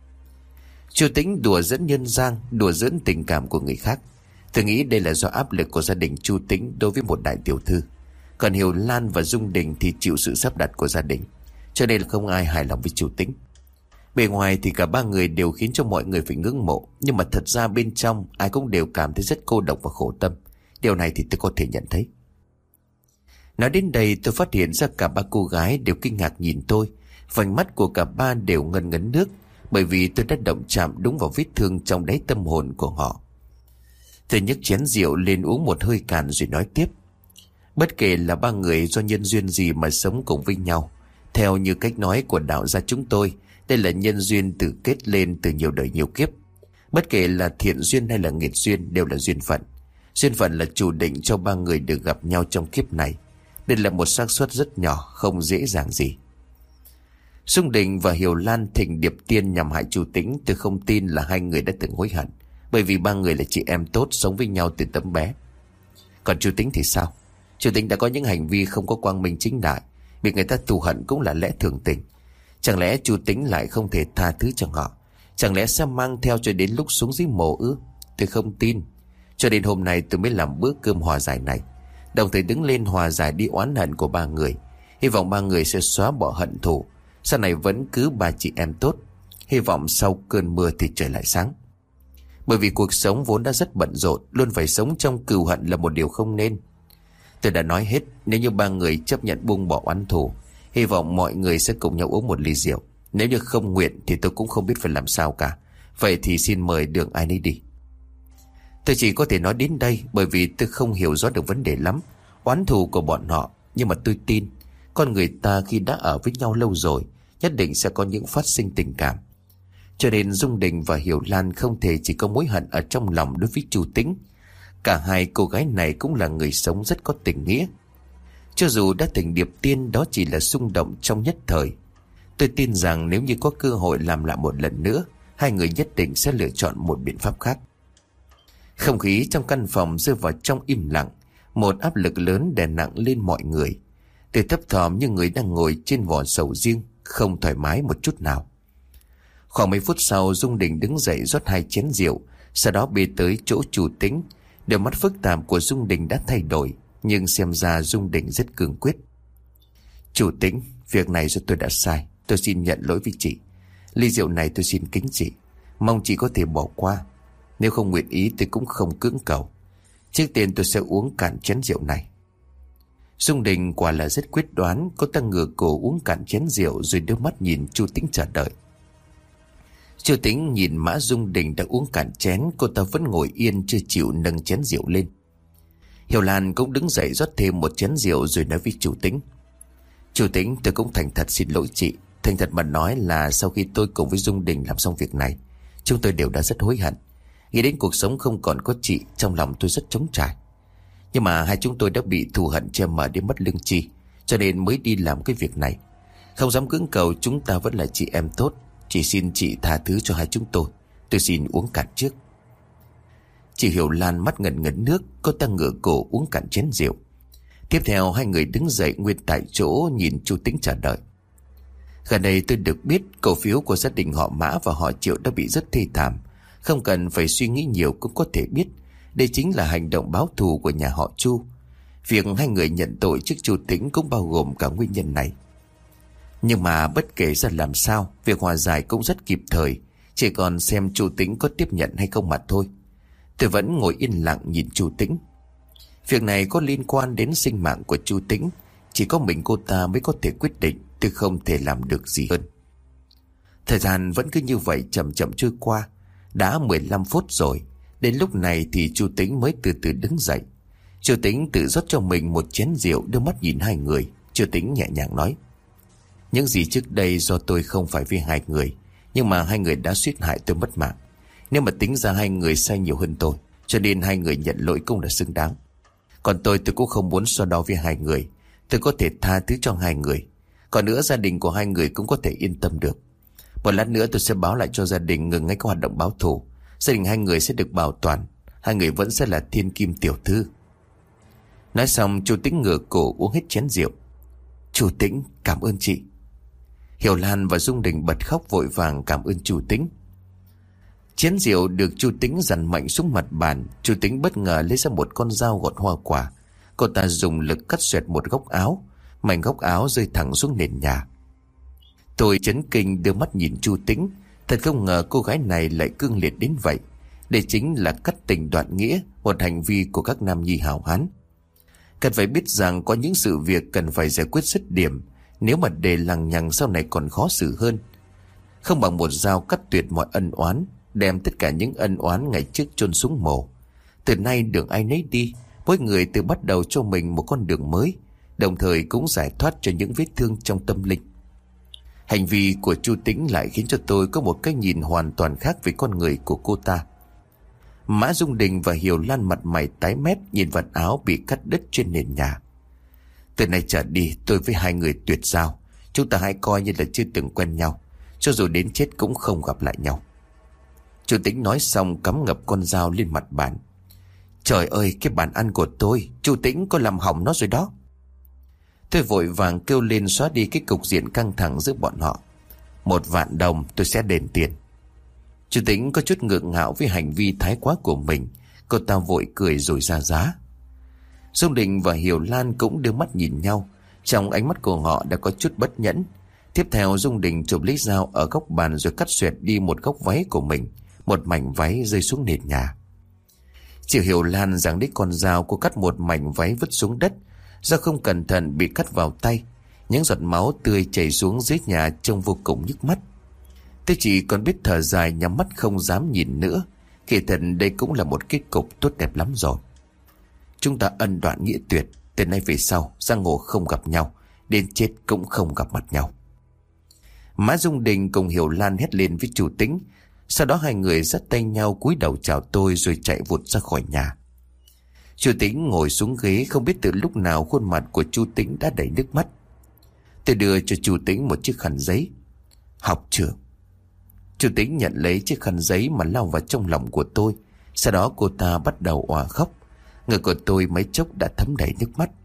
Chu Tĩnh đùa dẫn nhân gian, đùa dẫn tình cảm của người khác. Tôi nghĩ đây là do áp lực của gia đình Chu Tĩnh đối với một đại tiểu thư. Còn Hiểu Lan và Dung Đình thì chịu sự sắp đặt của gia đình, cho nên là không ai hài lòng với Chu Tĩnh. Bề ngoài thì cả ba người đều khiến cho mọi người phải ngưỡng mộ, nhưng mà thật ra bên trong ai cũng đều cảm thấy rất cô độc và khổ tâm. Điều này thì tôi có thể nhận thấy. Nói đến đây tôi phát hiện ra cả ba cô gái đều kinh ngạc nhìn tôi. Vành mắt của cả ba đều ngấn ngấn nước, bởi vì tôi đã động chạm đúng vào vết thương trong đáy tâm hồn của họ. Tôi nhấc chén rượu lên uống một hơi cạn rồi nói tiếp. Bất kể là ba người do nhân duyên gì mà sống cùng với nhau, theo như cách nói của đạo gia chúng tôi, đây là nhân duyên tự kết lên từ nhiều đời nhiều kiếp. Bất kể là thiện duyên hay là nghiệt duyên đều là duyên phận. Duyên phận là chủ định cho ba người được gặp nhau trong kiếp này. Đây là một xác suất rất nhỏ, không dễ dàng gì. Dung Đình và Hiểu Lan thỉnh điệp tiên nhằm hại Chu Tĩnh. Tôi không tin là hai người đã từng hối hận, bởi vì ba người là chị em tốt, sống với nhau từ tấm bé. Còn Chu Tĩnh thì sao? Chu Tĩnh đã có những hành vi không có quang minh chính đại, bị người ta thù hận cũng là lẽ thường tình. Chẳng lẽ Chu Tĩnh lại không thể tha thứ cho họ? Chẳng lẽ sẽ mang theo cho đến lúc xuống dưới mồ ư? Tôi không tin. Cho đến hôm nay tôi mới làm bữa cơm hòa giải này, đồng thời đứng lên hòa giải đi oán hận của ba người. Hy vọng ba người sẽ xóa bỏ hận thù, sau này vẫn cứ ba chị em tốt. Hy vọng sau cơn mưa thì trời lại sáng. Bởi vì cuộc sống vốn đã rất bận rộn, luôn phải sống trong cừu hận là một điều không nên. Tôi đã nói hết, nếu như ba người chấp nhận buông bỏ oán thù, hy vọng mọi người sẽ cùng nhau uống một ly rượu. Nếu như không nguyện thì tôi cũng không biết phải làm sao cả. Vậy thì xin mời đường ai nấy đi. Tôi chỉ có thể nói đến đây, bởi vì tôi không hiểu rõ được vấn đề lắm, oán thù của bọn họ. Nhưng mà tôi tin con người ta khi đã ở với nhau lâu rồi, nhất định sẽ có những phát sinh tình cảm. Cho nên Dung Đình và Hiểu Lan không thể chỉ có mối hận ở trong lòng đối với Chu Tĩnh. Cả hai cô gái này cũng là người sống rất có tình nghĩa. Cho dù đã thành điệp tiên, đó chỉ là xung động trong nhất thời. Tôi tin rằng nếu như có cơ hội làm lại một lần nữa, hai người nhất định sẽ lựa chọn một biện pháp khác. Không khí trong căn phòng rơi vào trong im lặng. Một áp lực lớn đè nặng lên mọi người. Tôi thấp thỏm như người đang ngồi trên vỏ sầu riêng, không thoải mái một chút nào. Khoảng mấy phút sau, Dung Đình đứng dậy rót 2 chén rượu, sau đó bê tới chỗ Chu Tĩnh. Đôi mắt phức tạp của Dung Đình đã thay đổi, nhưng xem ra Dung Đình rất cương quyết. Chu Tĩnh, việc này do tôi đã sai, tôi xin nhận lỗi với chị. Ly rượu này tôi xin kính chị, mong chị có thể bỏ qua. Nếu không nguyện ý tôi cũng không cưỡng cầu. Trước tiên tôi sẽ uống cạn chén rượu này. Dung Đình quả là rất quyết đoán. Cô ta ngửa cổ uống cạn chén rượu, rồi đưa mắt nhìn Chu Tĩnh chờ đợi. Chu Tĩnh nhìn Mã Dung Đình đã uống cạn chén, cô ta vẫn ngồi yên chưa chịu nâng chén rượu lên. Hiểu Lan cũng đứng dậy rót thêm một chén rượu, rồi nói với Chu Tĩnh: Chu Tĩnh, tôi cũng thành thật xin lỗi chị. Thành thật mà nói là sau khi tôi cùng với Dung Đình làm xong việc này, chúng tôi đều đã rất hối hận. Nghĩ đến cuộc sống không còn có chị, trong lòng tôi rất trống trải. Nhưng mà hai chúng tôi đã bị thù hận che mờ đến mất lương tri, cho nên mới đi làm cái việc này. Không dám cưỡng cầu, chúng ta vẫn là chị em tốt. Chỉ xin chị tha thứ cho hai chúng tôi xin uống cạn trước. Chị Hiểu Lan mắt ngần ngấn nước, cô ta ngửa cổ uống cạn chén rượu. Tiếp theo hai người đứng dậy nguyên tại chỗ nhìn Chu Tĩnh chờ đợi. Gần đây tôi được biết cổ phiếu của gia đình họ Mã và họ Triệu đã bị rất thê thảm. Không cần phải suy nghĩ nhiều cũng có thể biết đây chính là hành động báo thù của nhà họ Chu. Việc hai người nhận tội trước Chu Tĩnh cũng bao gồm cả nguyên nhân này. Nhưng mà bất kể ra làm sao, việc hòa giải cũng rất kịp thời, chỉ còn xem Chu Tĩnh có tiếp nhận hay không mà thôi. Tôi vẫn ngồi yên lặng nhìn Chu Tĩnh. Việc này có liên quan đến sinh mạng của Chu Tĩnh, chỉ có mình cô ta mới có thể quyết định. Tôi không thể làm được gì hơn. Thời gian vẫn cứ như vậy chậm chậm trôi qua. Đã 15 phút rồi. Đến lúc này thì Chu Tĩnh mới từ từ đứng dậy. Chu Tĩnh tự rót cho mình một chén rượu, đưa mắt nhìn hai người. Chu Tĩnh nhẹ nhàng nói: Những gì trước đây do tôi không phải vì hai người, nhưng mà hai người đã suýt hại tôi mất mạng. Nếu mà tính ra hai người sai nhiều hơn tôi, cho nên hai người nhận lỗi cũng là xứng đáng. Còn tôi cũng không muốn so đo với hai người. Tôi có thể tha thứ cho hai người. Còn nữa, gia đình của hai người cũng có thể yên tâm được. Một lát nữa tôi sẽ báo lại cho gia đình ngừng ngay các hoạt động báo thù. Gia đình hai người sẽ được bảo toàn. Hai người vẫn sẽ là thiên kim tiểu thư. Nói xong, Chu Tĩnh ngửa cổ uống hết chén rượu. Chu Tĩnh, cảm ơn chị. Hiểu Lan và Dung Đình bật khóc vội vàng cảm ơn Chu Tĩnh. Chén rượu được Chu Tĩnh dằn mạnh xuống mặt bàn. Chu Tĩnh bất ngờ lấy ra một con dao gọt hoa quả. Cô ta dùng lực cắt xoẹt một góc áo. Mảnh góc áo rơi thẳng xuống nền nhà. Tôi chấn kinh đưa mắt nhìn Chu Tĩnh. Thật không ngờ cô gái này lại cương liệt đến vậy. Đây chính là cắt tình đoạn nghĩa, một hành vi của các nam nhi hào hán. Cần phải biết rằng có những sự việc cần phải giải quyết dứt điểm. Nếu mà để lằng nhằng sau này còn khó xử hơn. Không bằng một dao cắt tuyệt mọi ân oán, đem tất cả những ân oán ngày trước chôn xuống mồ. Từ nay đường ai nấy đi, mỗi người tự bắt đầu cho mình một con đường mới, đồng thời cũng giải thoát cho những vết thương trong tâm linh. Hành vi của Chu Tĩnh lại khiến cho tôi có một cái nhìn hoàn toàn khác về con người của cô ta. Mã Dung Đình và Hiểu Lan mặt mày tái mét nhìn vạt áo bị cắt đứt trên nền nhà. Từ nay trở đi tôi với hai người tuyệt giao. Chúng ta hãy coi như là chưa từng quen nhau. Cho dù đến chết cũng không gặp lại nhau. Chu Tĩnh nói xong cắm ngập con dao lên mặt bàn. Trời ơi, cái bàn ăn của tôi, Chu Tĩnh có làm hỏng nó rồi đó. Tôi vội vàng kêu lên xóa đi cái cục diện căng thẳng giữa bọn họ. 1.000.000 đồng tôi sẽ đền tiền. Chu Tĩnh có chút ngượng ngạo với hành vi thái quá của mình. Cô ta vội cười rồi ra giá. Dung Đình và Hiểu Lan cũng đưa mắt nhìn nhau. Trong ánh mắt của họ đã có chút bất nhẫn. Tiếp theo Dung Đình chụp lấy dao ở góc bàn rồi cắt xoẹt đi một góc váy của mình. Một mảnh váy rơi xuống nền nhà. Chị Hiểu Lan giằng lấy con dao, cô cắt một mảnh váy vứt xuống đất. Do không cẩn thận bị cắt vào tay. Những giọt máu tươi chảy xuống dưới nhà trông vô cùng nhức mắt. Tôi chỉ còn biết thở dài nhắm mắt không dám nhìn nữa. Kỳ thật đây cũng là một kết cục tốt đẹp lắm rồi. Chúng ta ân đoạn nghĩa tuyệt. Từ nay về sau giang hồ không gặp nhau, đến chết cũng không gặp mặt nhau. Mã Dung Đình cùng Hiểu Lan hét lên với Chu Tĩnh. Sau đó hai người dắt tay nhau cúi đầu chào tôi rồi chạy vụt ra khỏi nhà. Chu Tĩnh ngồi xuống ghế, không biết từ lúc nào khuôn mặt của Chu Tĩnh đã đầy nước mắt. Tôi đưa cho Chu Tĩnh một chiếc khăn giấy. Học trưởng. Chu Tĩnh nhận lấy chiếc khăn giấy mà lau vào trong lòng của tôi. Sau đó cô ta bắt đầu òa khóc. Người của tôi mấy chốc đã thấm đầy nước mắt.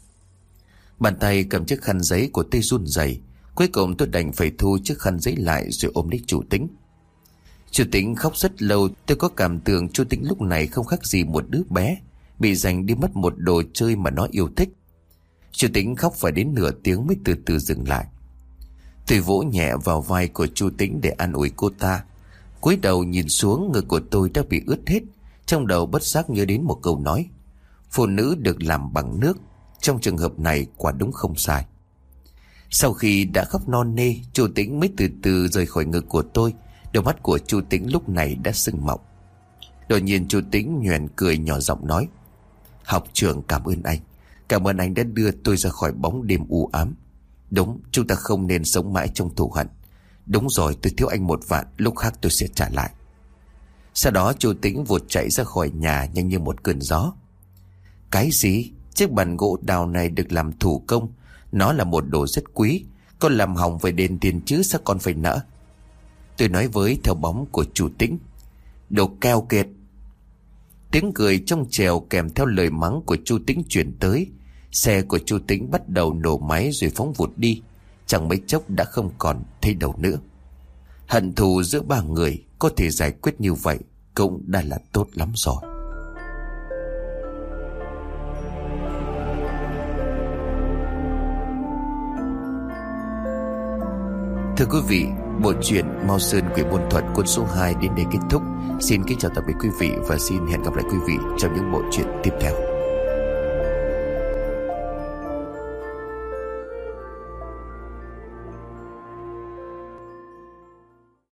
Bàn tay cầm chiếc khăn giấy của tôi run rẩy. Cuối cùng tôi đành phải thu chiếc khăn giấy lại rồi ôm lấy Chu Tĩnh. Chu Tĩnh khóc rất lâu. Tôi có cảm tưởng Chu Tĩnh lúc này không khác gì một đứa bé bị giành đi mất một đồ chơi mà nó yêu thích. Chu Tĩnh khóc phải đến nửa tiếng mới từ từ dừng lại. Tôi vỗ nhẹ vào vai của Chu Tĩnh để an ủi cô ta. Cúi đầu nhìn xuống, người của tôi đã bị ướt hết. Trong đầu bất giác nhớ đến một câu nói: phụ nữ được làm bằng nước. Trong trường hợp này quả đúng không sai. Sau khi đã khóc non nê, Chu Tĩnh mới từ từ rời khỏi ngực của tôi. Đôi mắt của Chu Tĩnh lúc này đã sưng mọng. Đột nhiên Chu Tĩnh nhoẻn cười nhỏ giọng nói: học trưởng cảm ơn anh. Cảm ơn anh đã đưa tôi ra khỏi bóng đêm u ám. Đúng, chúng ta không nên sống mãi trong thù hận. Đúng rồi, tôi thiếu anh 1.000.000, lúc khác tôi sẽ trả lại. Sau đó Chu Tĩnh vụt chạy ra khỏi nhà nhanh như một cơn gió. Cái gì? Chiếc bàn gỗ đào này được làm thủ công. Nó là một đồ rất quý. Con làm hỏng phải đền tiền chứ, sao con phải nỡ? Tôi nói với theo bóng của Chu Tĩnh. Đồ keo kiệt. Tiếng cười trong trèo kèm theo lời mắng của Chu Tĩnh chuyển tới. Xe của Chu Tĩnh bắt đầu nổ máy rồi phóng vụt đi. Chẳng mấy chốc đã không còn thấy đâu nữa. Hận thù giữa ba người có thể giải quyết như vậy cũng đã là tốt lắm rồi. Thưa quý vị, bộ truyện Mao Sơn Quỷ Môn Thuật cuốn số 2 đến đây kết thúc. Xin kính chào tạm biệt quý vị và xin hẹn gặp lại quý vị trong những bộ truyện tiếp theo.